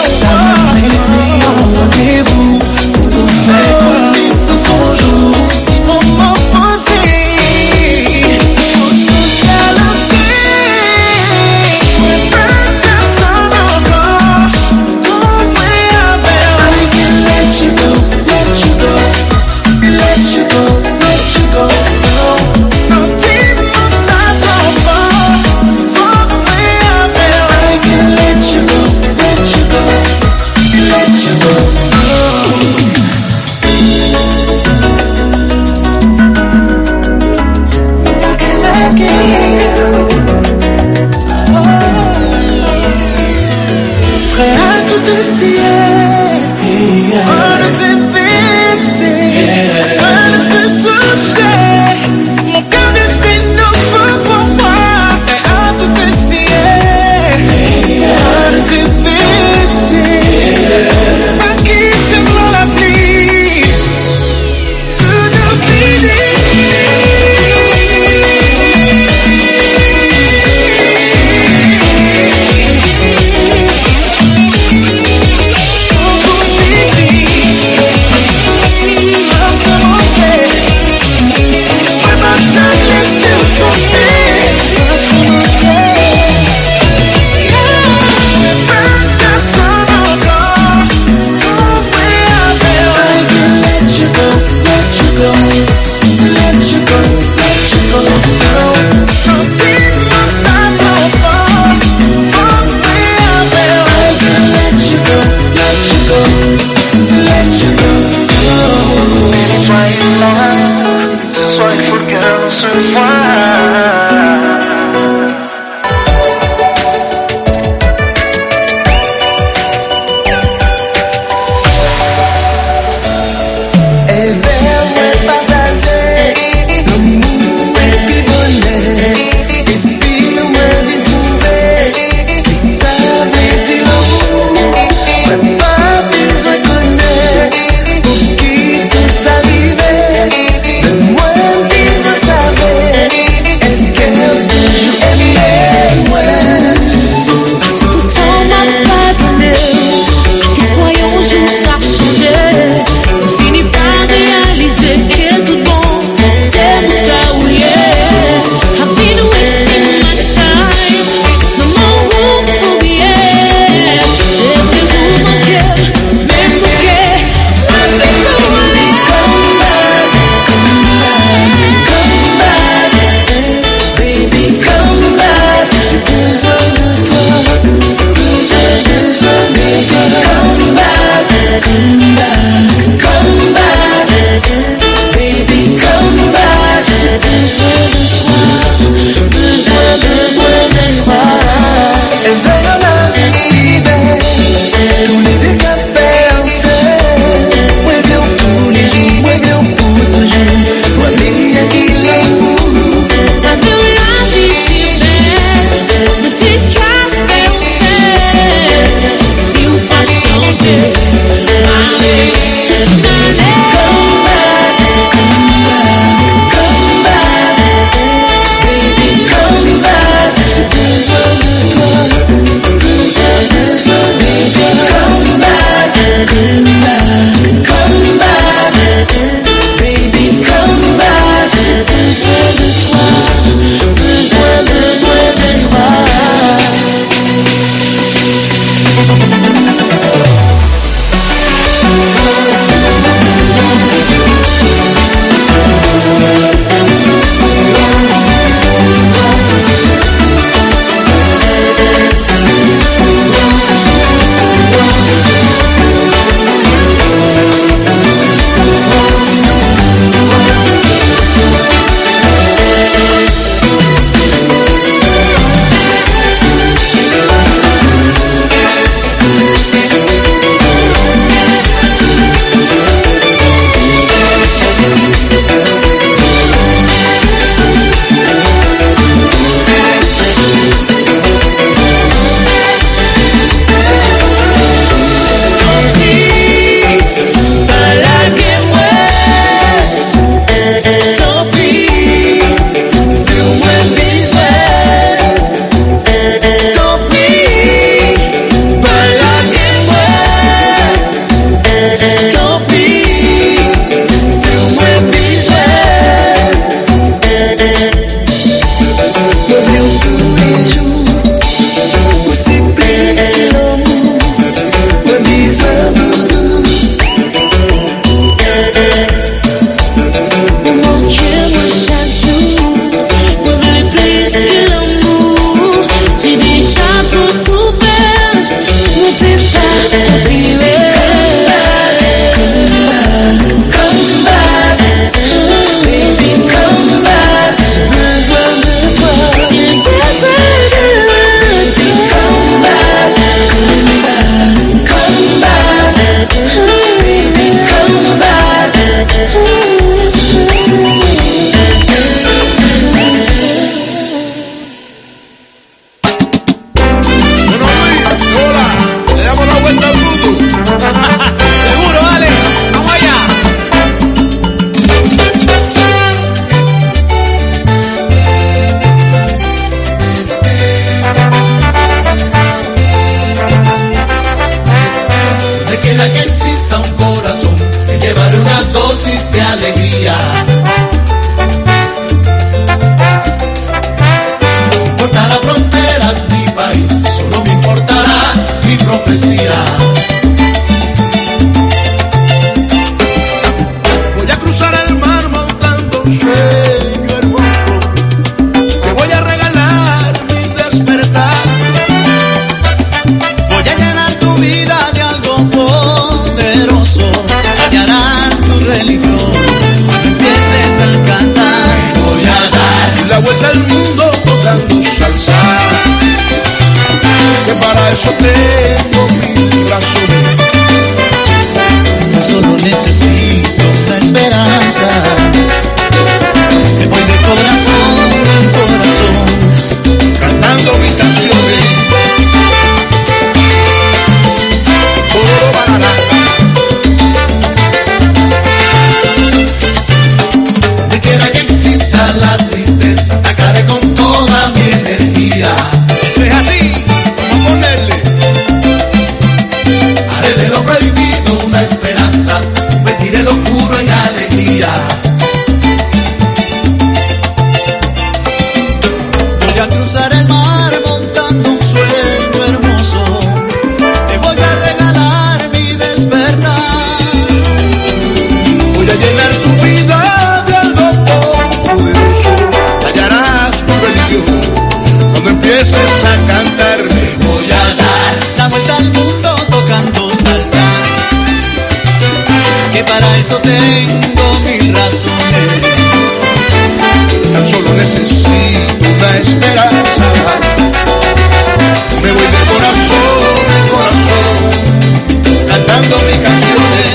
Rendez-vous, pour nous faire connaissance son jour. Petit moment posé. Pour nous dialoguer. Pas d'attendre encore. On peut avoir. I can let you go, let you go, let you go, let you go. Sentiments sans enfant. Faut plus avoir. I can let you go, let you go, let you go. Prêt à tout essayer. On ne s'est baissé. On ne se toucher. Mon cœur c'est nouveau pour moi. Prêt à tout essayer. On ne s'est baissé. Pas quitter dans la pluie. Tout nous finit. decía. Voy a cruzar el mar montando un sueño hermoso. Te voy a regalar mi despertar. Voy a llenar tu vida de algo poderoso. Hallarás tu religión cuando empieces a cantar. Voy a dar la vuelta al mundo tocando salsa. Que para eso tengo mil razones. Yo solo necesito la esperanza. Me voy de corazón en corazón cantando mis canciones. Todo barará. Donde quiera que exista la tristeza, atacaré con toda mi energía. Eso es así. Haré de lo prohibido una esperanza, convertiré lo puro en alegría. Voy a cruzar el mar montando un sueño hermoso. Te voy a regalar mi despertar. Voy a llenar tu vida de algo poderoso. Hallarás tu religión cuando empieces a cantarme. Voy a dar la vuelta al mundo tocando salsa, que para eso tengo mil razones. Tan solo necesito una esperanza. Me voy de corazón en corazón cantando mis canciones.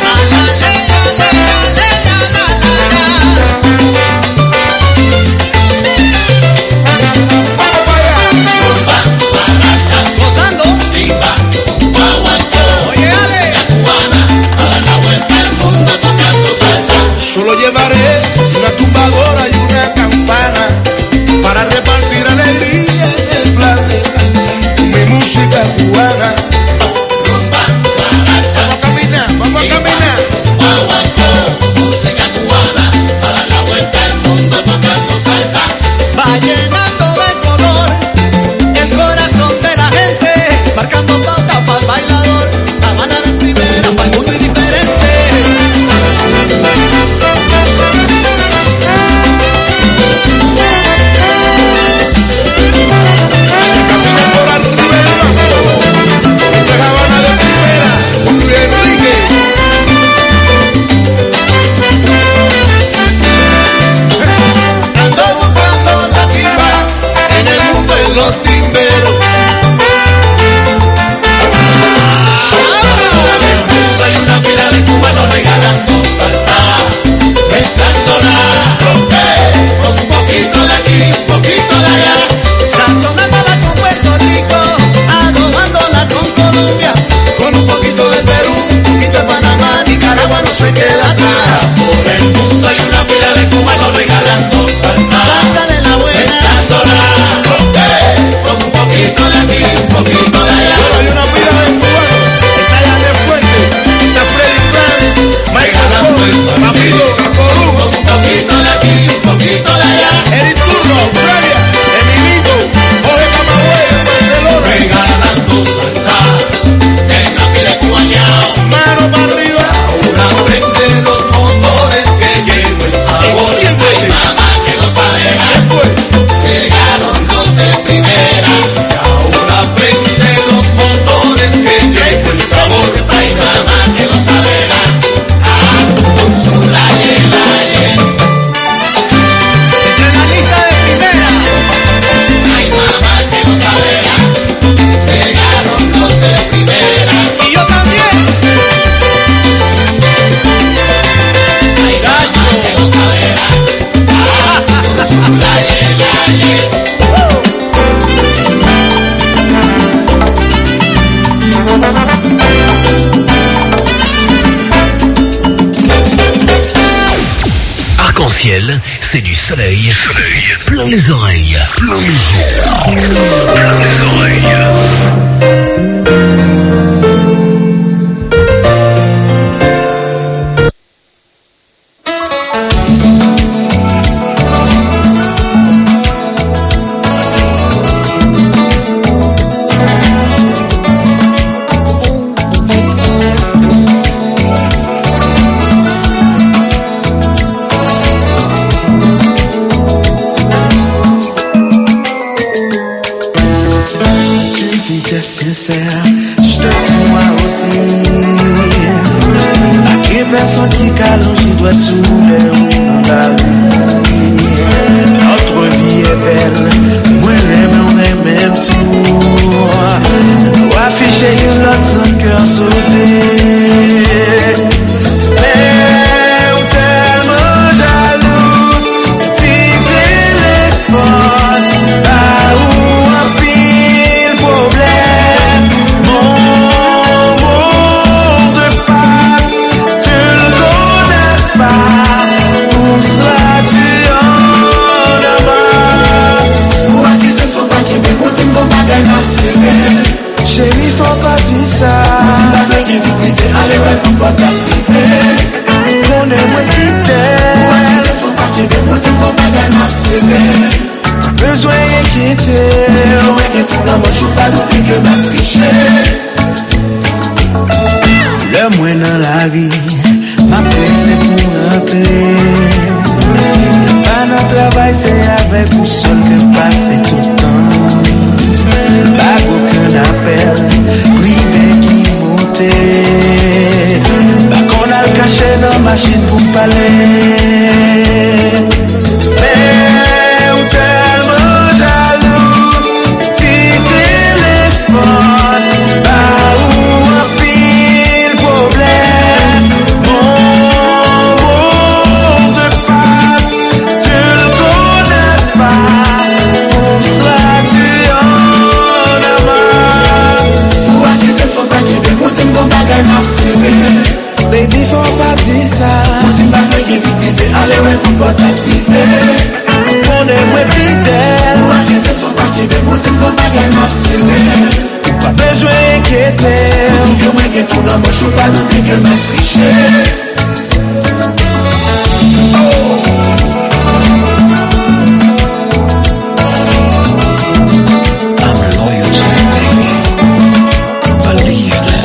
Solo llevaré una tumbadora y una campana para repartir alegría en el planeta con mi música cubana. Vamos a caminar, vamos a caminar. Música cubana para la vuelta al mundo tocando salsa. Va llenando de color el corazón de la gente, marcando pauta para el bailador. Habana de primera para el mundo indiferente. Los timberos. En el mundo hay una pila de cubanos regalando salsa, mezclándola con un poquito de aquí, un poquito de allá, sazonándola con Puerto Rico, adobándola con Colombia, con un poquito de Perú, un poquito de Panamá, Nicaragua no se queda atrás. Por el mundo hay una pila de cubanos regalando salsa, salsa de la buena, mezclándola con un poquito de aquí, un poquito de allá. Bueno, hay una pila de cubanos. Está ya de Fuente, está Freddy Clan, Michael Ford, Ramiro, Corú. Un poquito de aquí, un poquito de allá. Eric Turno, Australia, Emilito, Jorge Camagüey, Barcelona. Regalando salsa en la pila de cubañao. Mano para arriba. Ahora prende los motores que llevo el sabor. Ay, mamá, que gozadera. Después llegaron los de primera. Prende los motores que llevo el sabor. Ay, mamá, que gozadera. Con su laye. Entre la lista de primera. Ay, mamá, que gozadera. Llegaron los de primera. Y yo también. Ay, mamá, que gozadera. Con su laye. Arc-en-ciel, c'est du soleil, plein les oreilles, plein les oreilles. j'étais sincère, je te dis moi aussi. À quelle personne qui calonge, il doit soulever dans la vie. Notre vie est belle, moi j'aime, on est même tout. Nous afficher une autre sans cœur sauté. Mais ou tellement jalouse, petit téléphone, là où un pile problème. Mon monde passe, tu le connais pas, pour cela tu en as marre. Ou accuser son paquet, mais vous dites qu'on pas gagner, c'est vrai. Chérie, faut pas dire ça. Si pas de qui vous vivez, allez ouais, pour pas t'activer. On est moins fidèle. Ou accuser son paquet, mais vous dites qu'on pas gagner, c'est vrai. Besoin d'inquiéter. Si vous mettez tout là, moi je suis pas douté que m'a triché. Le moins dans la vie, ma presse pour rentrer. Le pas dans travail, c'est avec vous seul que passer tout le temps. Pas aucun appel, privé qui montait. Pas qu'on a le cachet dans la machine pour parler. Mais ou tellement jalouse, petit téléphone, pas où un pile problème. Mon monde passe, tu le connais pas, pour cela tu en as marre. Ou accuser son paquet, mais vous dites qu'on pas gagner, c'est vrai. Baby, faut pas dire ça. Vous dites pas de qui vous vivez, allez ouais, pour pas t'activer. On est moins fidèle. Ou accuser son paquet, mais vous dites qu'on pas gagner, c'est vrai. Pas besoin d'inquiéter. Vous dites que moi que tout là, moi je suis pas douté que m'a triché. I'm loyal to you, baby. Believe that.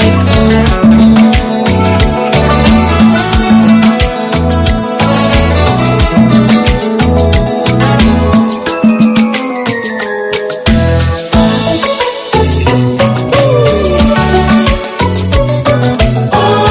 Oh,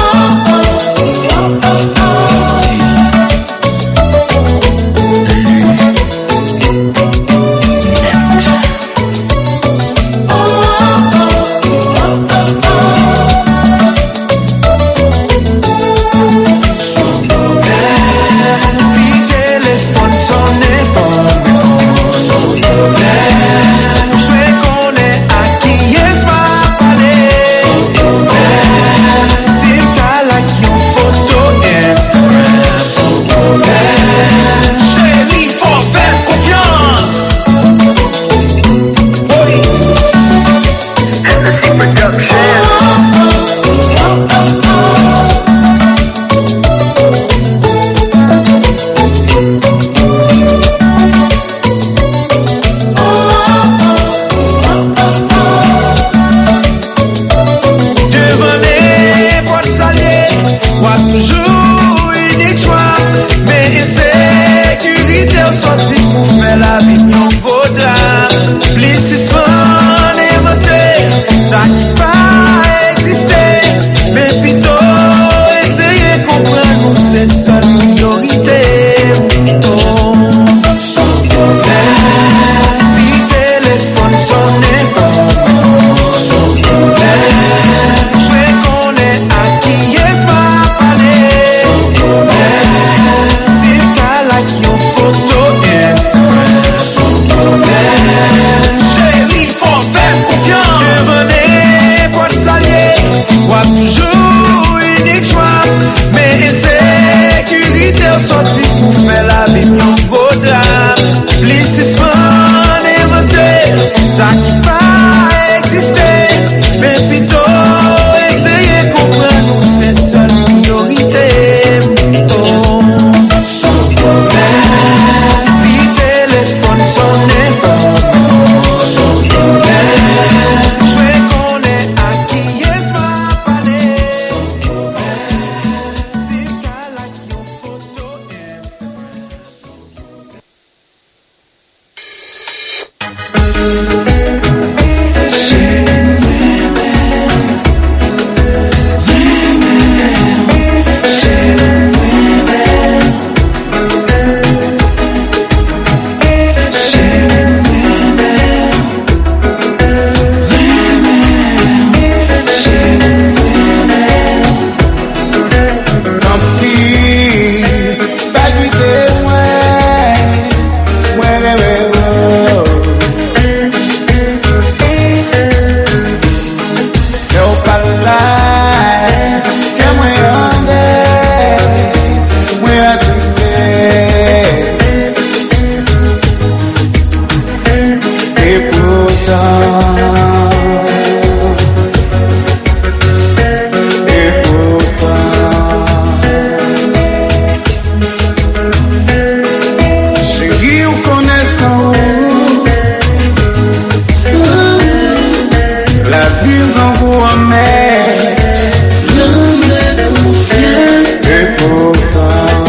vie en goût amer. L'homme est confiant. Et pourtant,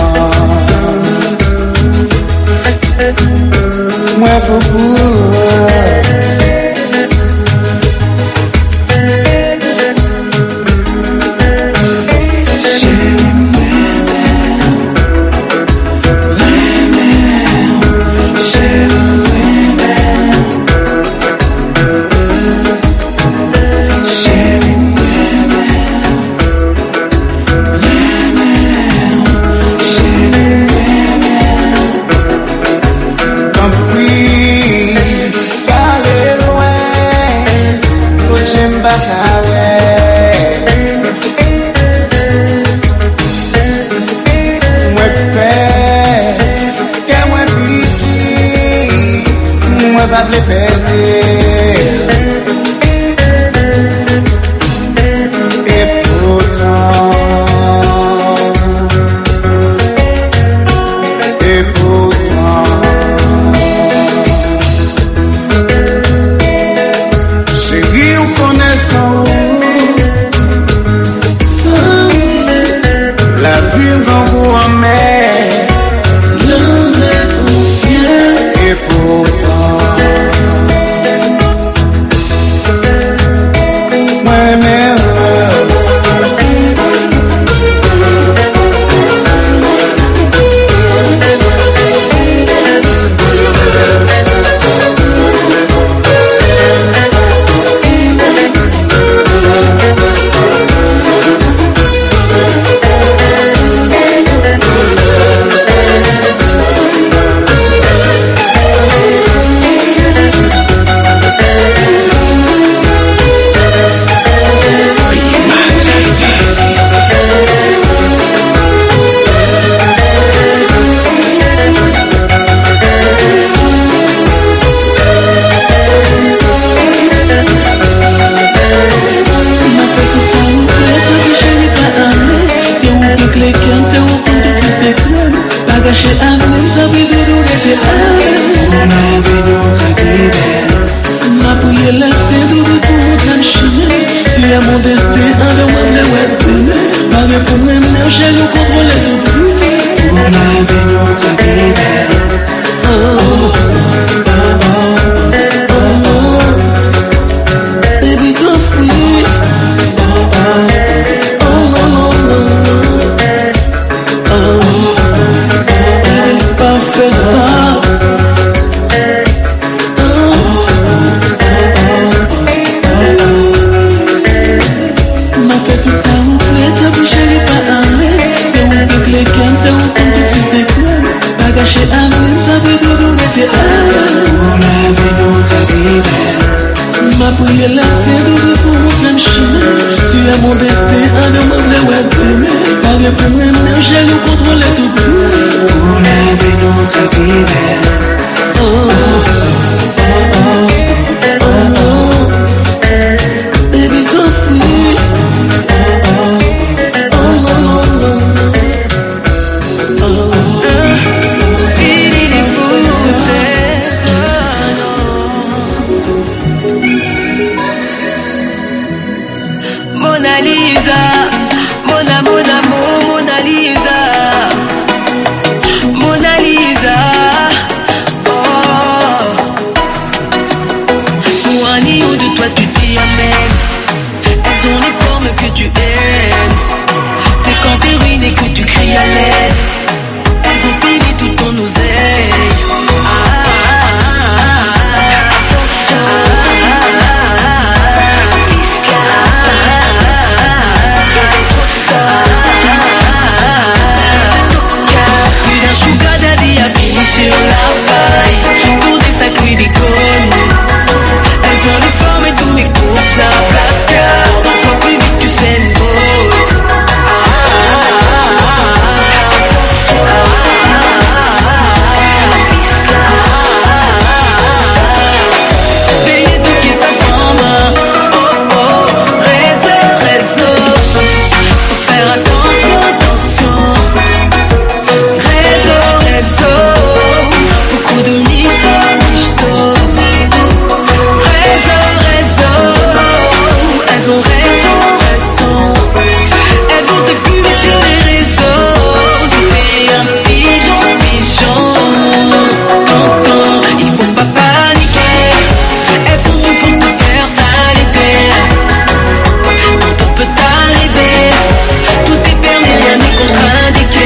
moi faut Elles ont les formes et tous mes courses, la plaque. Encore plus vite tu saignes. ont raison, raison. Elles vont te plumer sur les réseaux. Si t'es un pigeon, pigeon, tonton, il faut pas paniquer. Elles font tout pour te faire saliver. Tout peut t'arriver. Tout est permis, rien n'est contre-indiqué.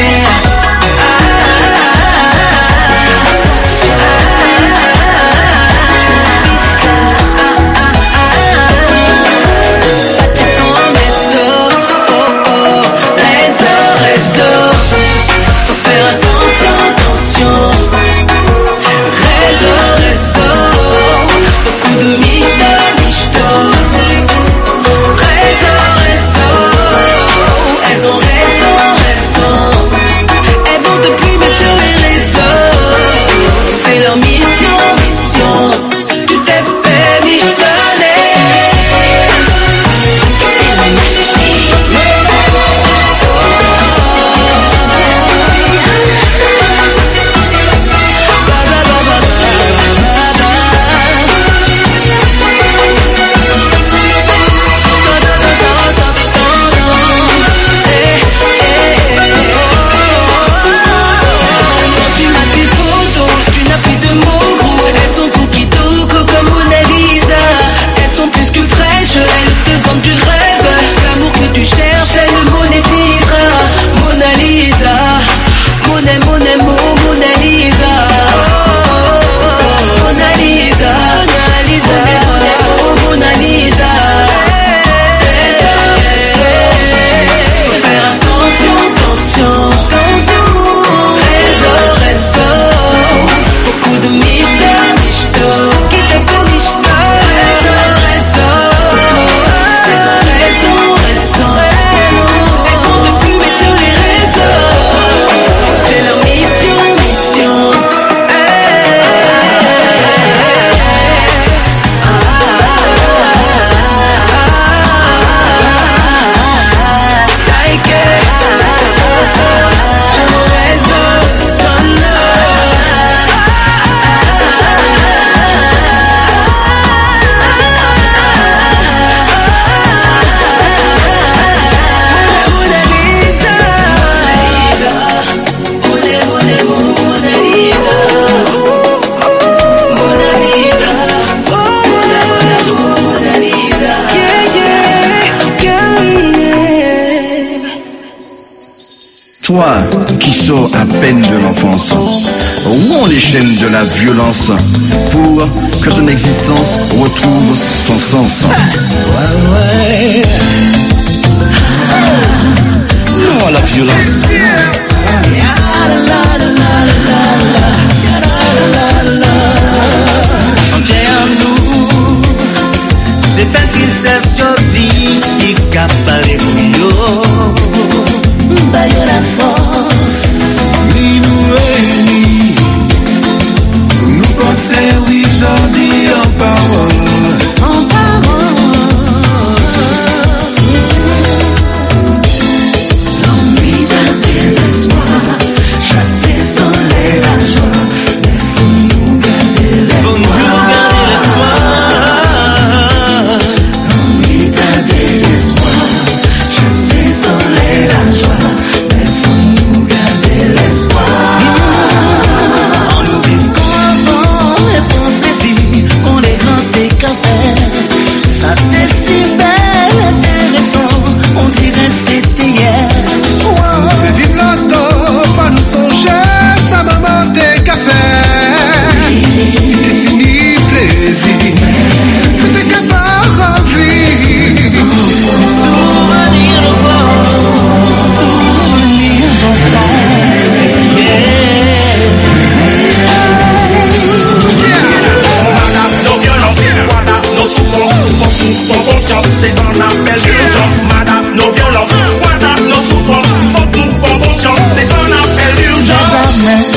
Toi qui sors à peine de l'enfance, romps les chaînes de la violence pour que ton existence retrouve son sens. Non à la violence. C'est pas tristesse jodi qui capare mon Bayo la force. Ni nous réunis, nous porter oui jodi en parole. En parole. L'ennui d'un désespoir, chasser soleil la joie. Mais faut nous garder l'espoir. L'ennui d'un désespoir, chasser soleil la joie. Ça t'est si belle, intéressant, on dirait c'était hier. Si nous devons vivre l'auto, pas nous songer, ça maman des cafés. C'était ni plaisir, c'était qu'à part envie. Souvenir d'enfant, souvenir d'enfant. Ton conscience, c'est qu'on appelle l'urgence. Madame, nos violences, voilà nos souffrances. Faut tout pour conscience, c'est qu'on appelle l'urgence.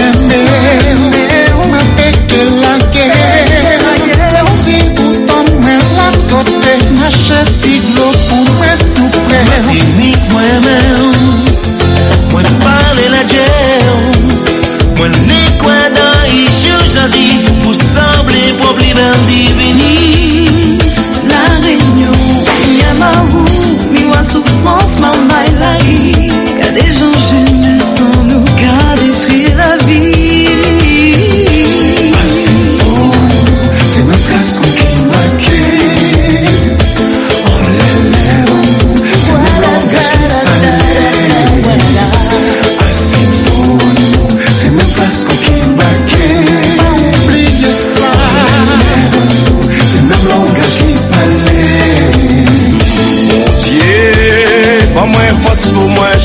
On a fait la guerre. Si vous tombez la côte, ma chassis l'eau pour mettre tout près. Martinique, moi-même, moi parler la guerre. Moi n'est quoi dans les jardis pour sembler problème divini. La Réunion, Yama.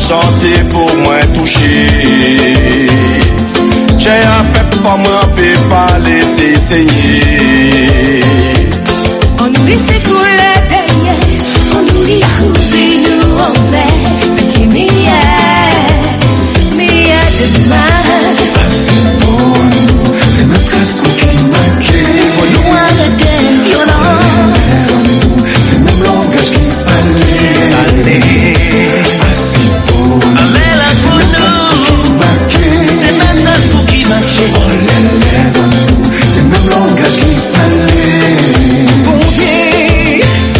chanter pour moi toucher. J'ai un peuple pas moi, peut pas laisser saigner. On nous laisse couler derrière, on nous lit couper nous en l'air. C'est qui meilleur de demain. C'est pour nous, c'est notre escroc qui manquait. Faut nous arrêter violence. C'est même langage qui parlait. C'est pour nous, c'est notre escroc qui manquait. Oh l'élève, c'est même langage qui parlait. Bon Dieu,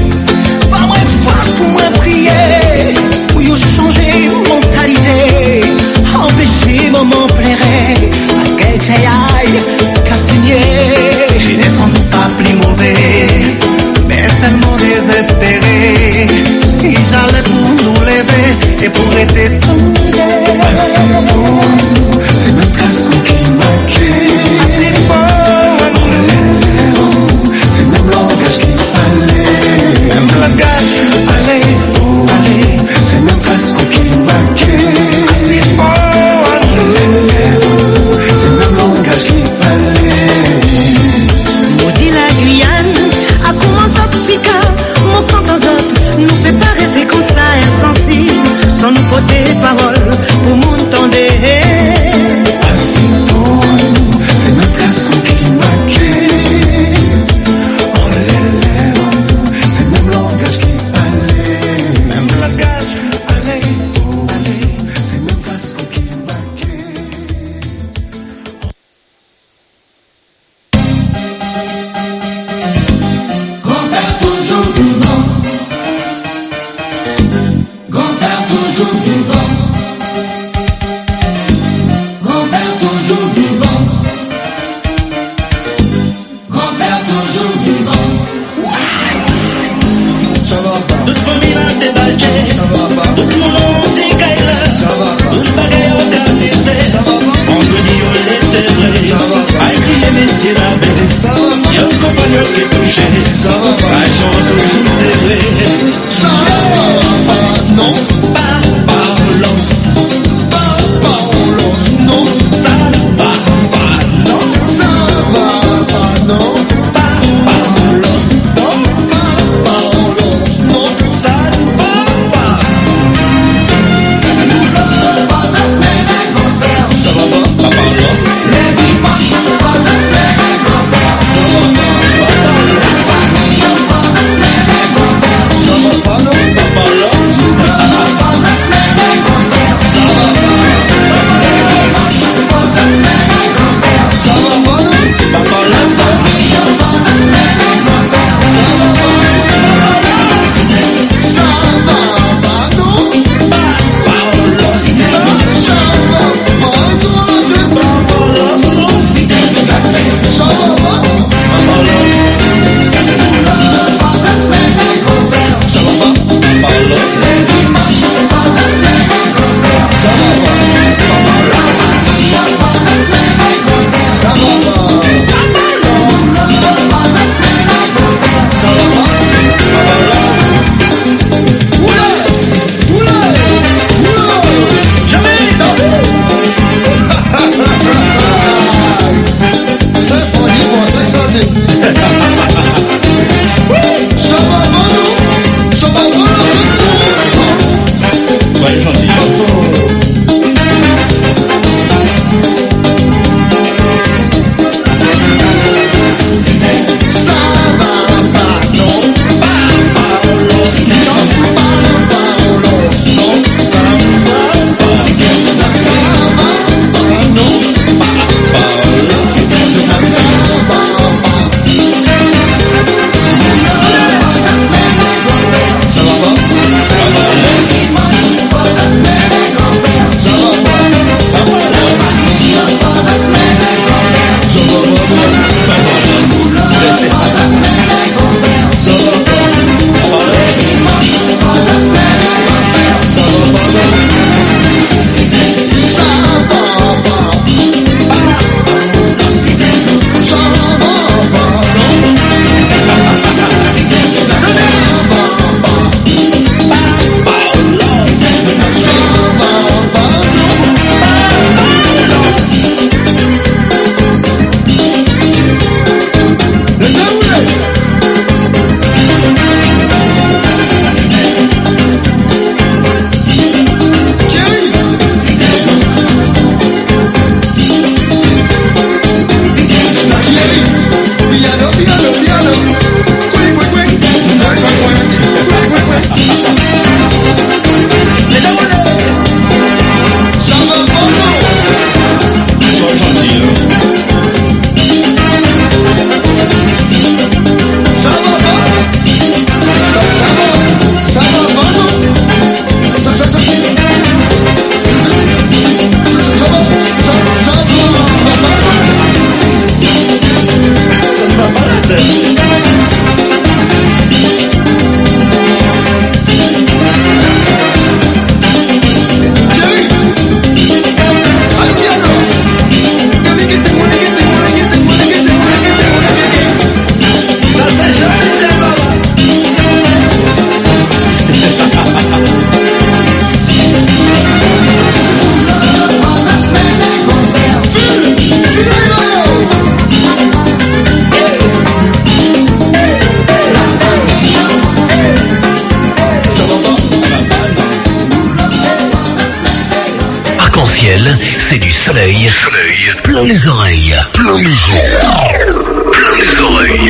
ciel, c'est du soleil. Soleil. Plein les oreilles. Plein les oreilles. Plein les oreilles.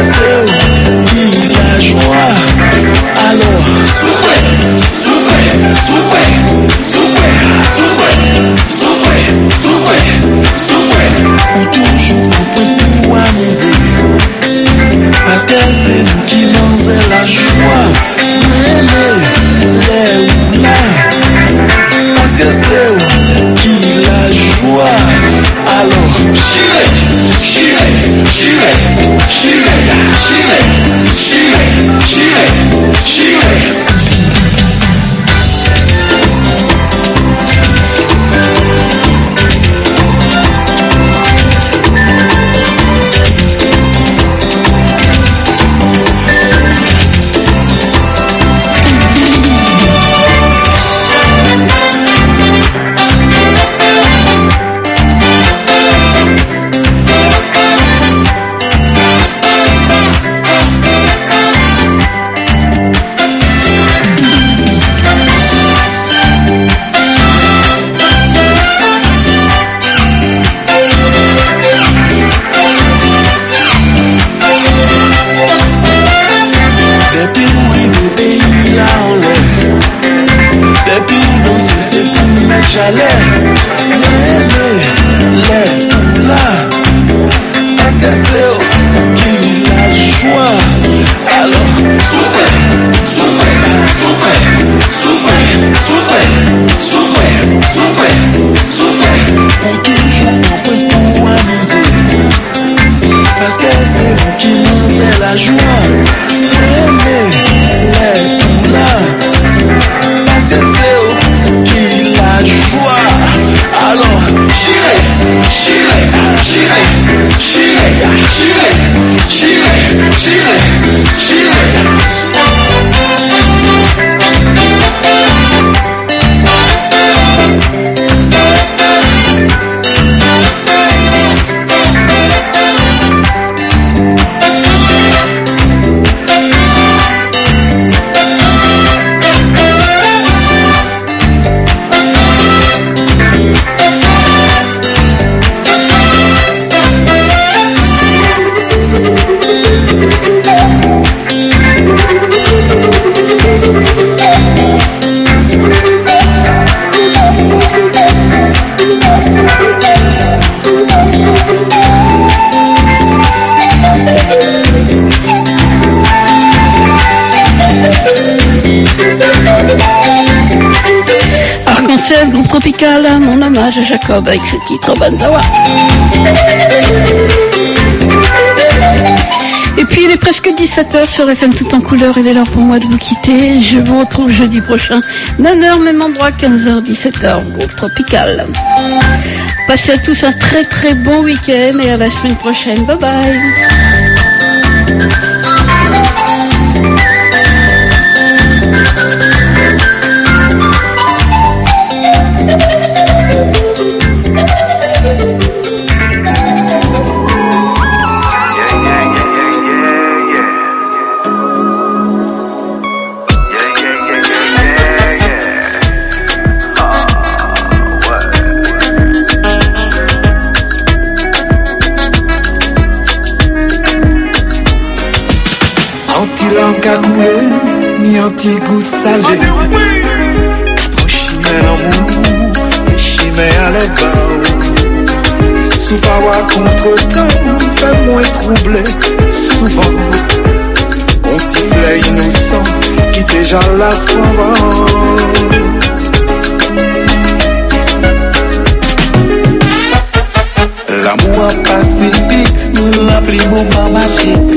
c'est qui la joie. Alors, souper, souper, souper, souper, souper, souper, souper, souper. Ou toujours en point pour amuser. Parce que c'est vous qui lancez la joie. Aimez les ou là. Parce que c'est vous qui la joie. Alors, chiré, chiré, chiré, chiré, chiré, chiré, chiré, chiré. J'allais les là parce que c'est qui la joie. Alors souper, souper, souper, souper, souper, souper, souper, souper. Ou toujours en point pour amuser. Parce que c'est vous qui lancez la joie. Aimez les là parce que c'est qui la joie. Alors, chiré, chiré, chiré, chiré, chiré, chiré, chiré, chiré. Groupe Tropical, mon hommage à Jacob avec ce titre Banzawa. Et puis il est presque 17h sur FM Tout en Couleur, il est l'heure pour moi de vous quitter. Je vous retrouve jeudi prochain, même heure, même endroit, 15h, 17h, Groupe Tropical. Passez à tous un très très bon week-end et à la semaine prochaine. Bye bye. Ka koule, ni anti-goût salé. Kapro chimè l'amour, et chimè à l'égal. Sous paroi contre-temps, fait moins troublé. Souvent, contemplé innocent, qui déjà las convent. L'amour pacifique, nous l'appelons moment magique.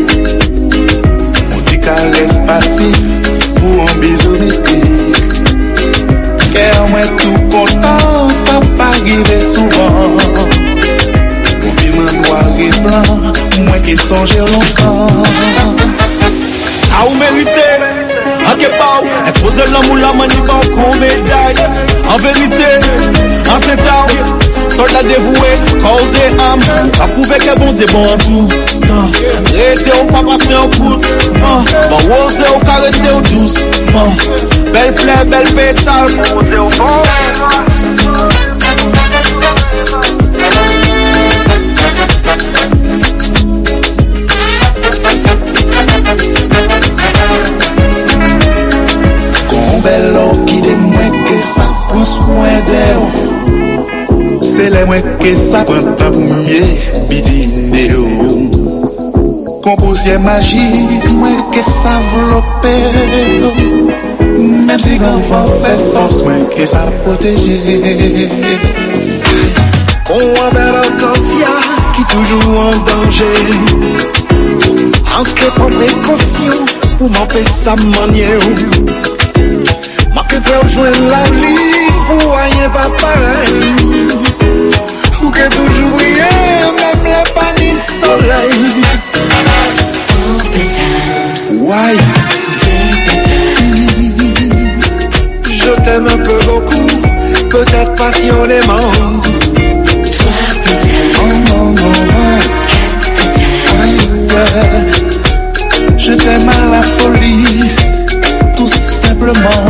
Caresse passif pour un bisou mystique. Car moi tout content, ça pas arriver souvent. Mon film noir et blanc, moi qui songe longtemps. Ça ou mérité, en quelque part, être posé l'amour, la manie, pas qu'on médaille. En vérité, en cet temps, soldat dévoué, causé âme. Ça prouve que bon Dieu bon en tout. Rété ou pas passer en coup. Bon rosé ou caresser ou doucement. Belle fleur, belle pétale. Rosé ou bon. que ça prend temps pour mieux bidiner. Composition magique, moi que ça enveloppe. Même si grand vent fait force, moi que ça protège. On a bel arc-en-ciel qui toujours en danger. Enquête pour précaution pour m'empêcher sa manière. M'a que faire joindre la ligne pour rien pas pareil. Ou que toujours rien, même les panis soleil. Why? Je t'aime un peu beaucoup, peut-être passionnément. Je t'aime à la folie, tout simplement.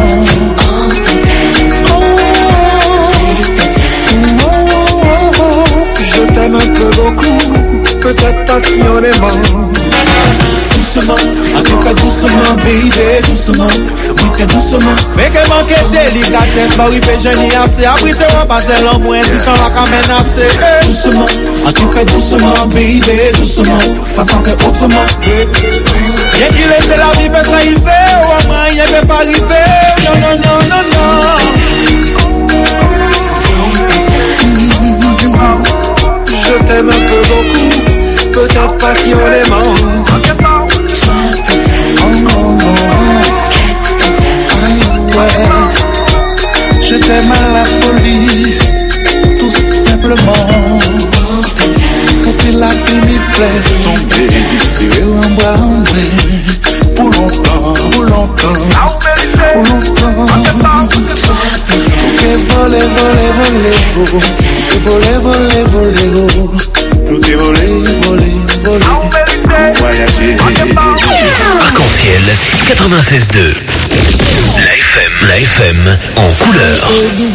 Je t'aime un peu beaucoup, peut-être passionnément. Doucement, en tout cas doucement, baby, doucement. Oui, très doucement. Mais que manque de délicatesse, bah oui, fait génie assez. Après, tu vas passer l'embrun si t'en vas qu'à menacer. Doucement, en tout cas doucement, baby, doucement. Passant que autrement, bien qu'il laisse la vie faire ça, il fait. Ou à moi, il ne peut pas arriver. Non, non, non, non, non. Je t'aime un peu beaucoup, peut-être passionnément. Je t'aime à la folie, tout simplement. Quand il a pu m'y faire tomber, c'est un bras en vrai. Pour longtemps, pour longtemps, pour longtemps. Ok, voler, voler, voler, voler, voler, voler, nous t'es volé, volé, volé, voyager. Arc-en-ciel 96.2. La FM en couleur.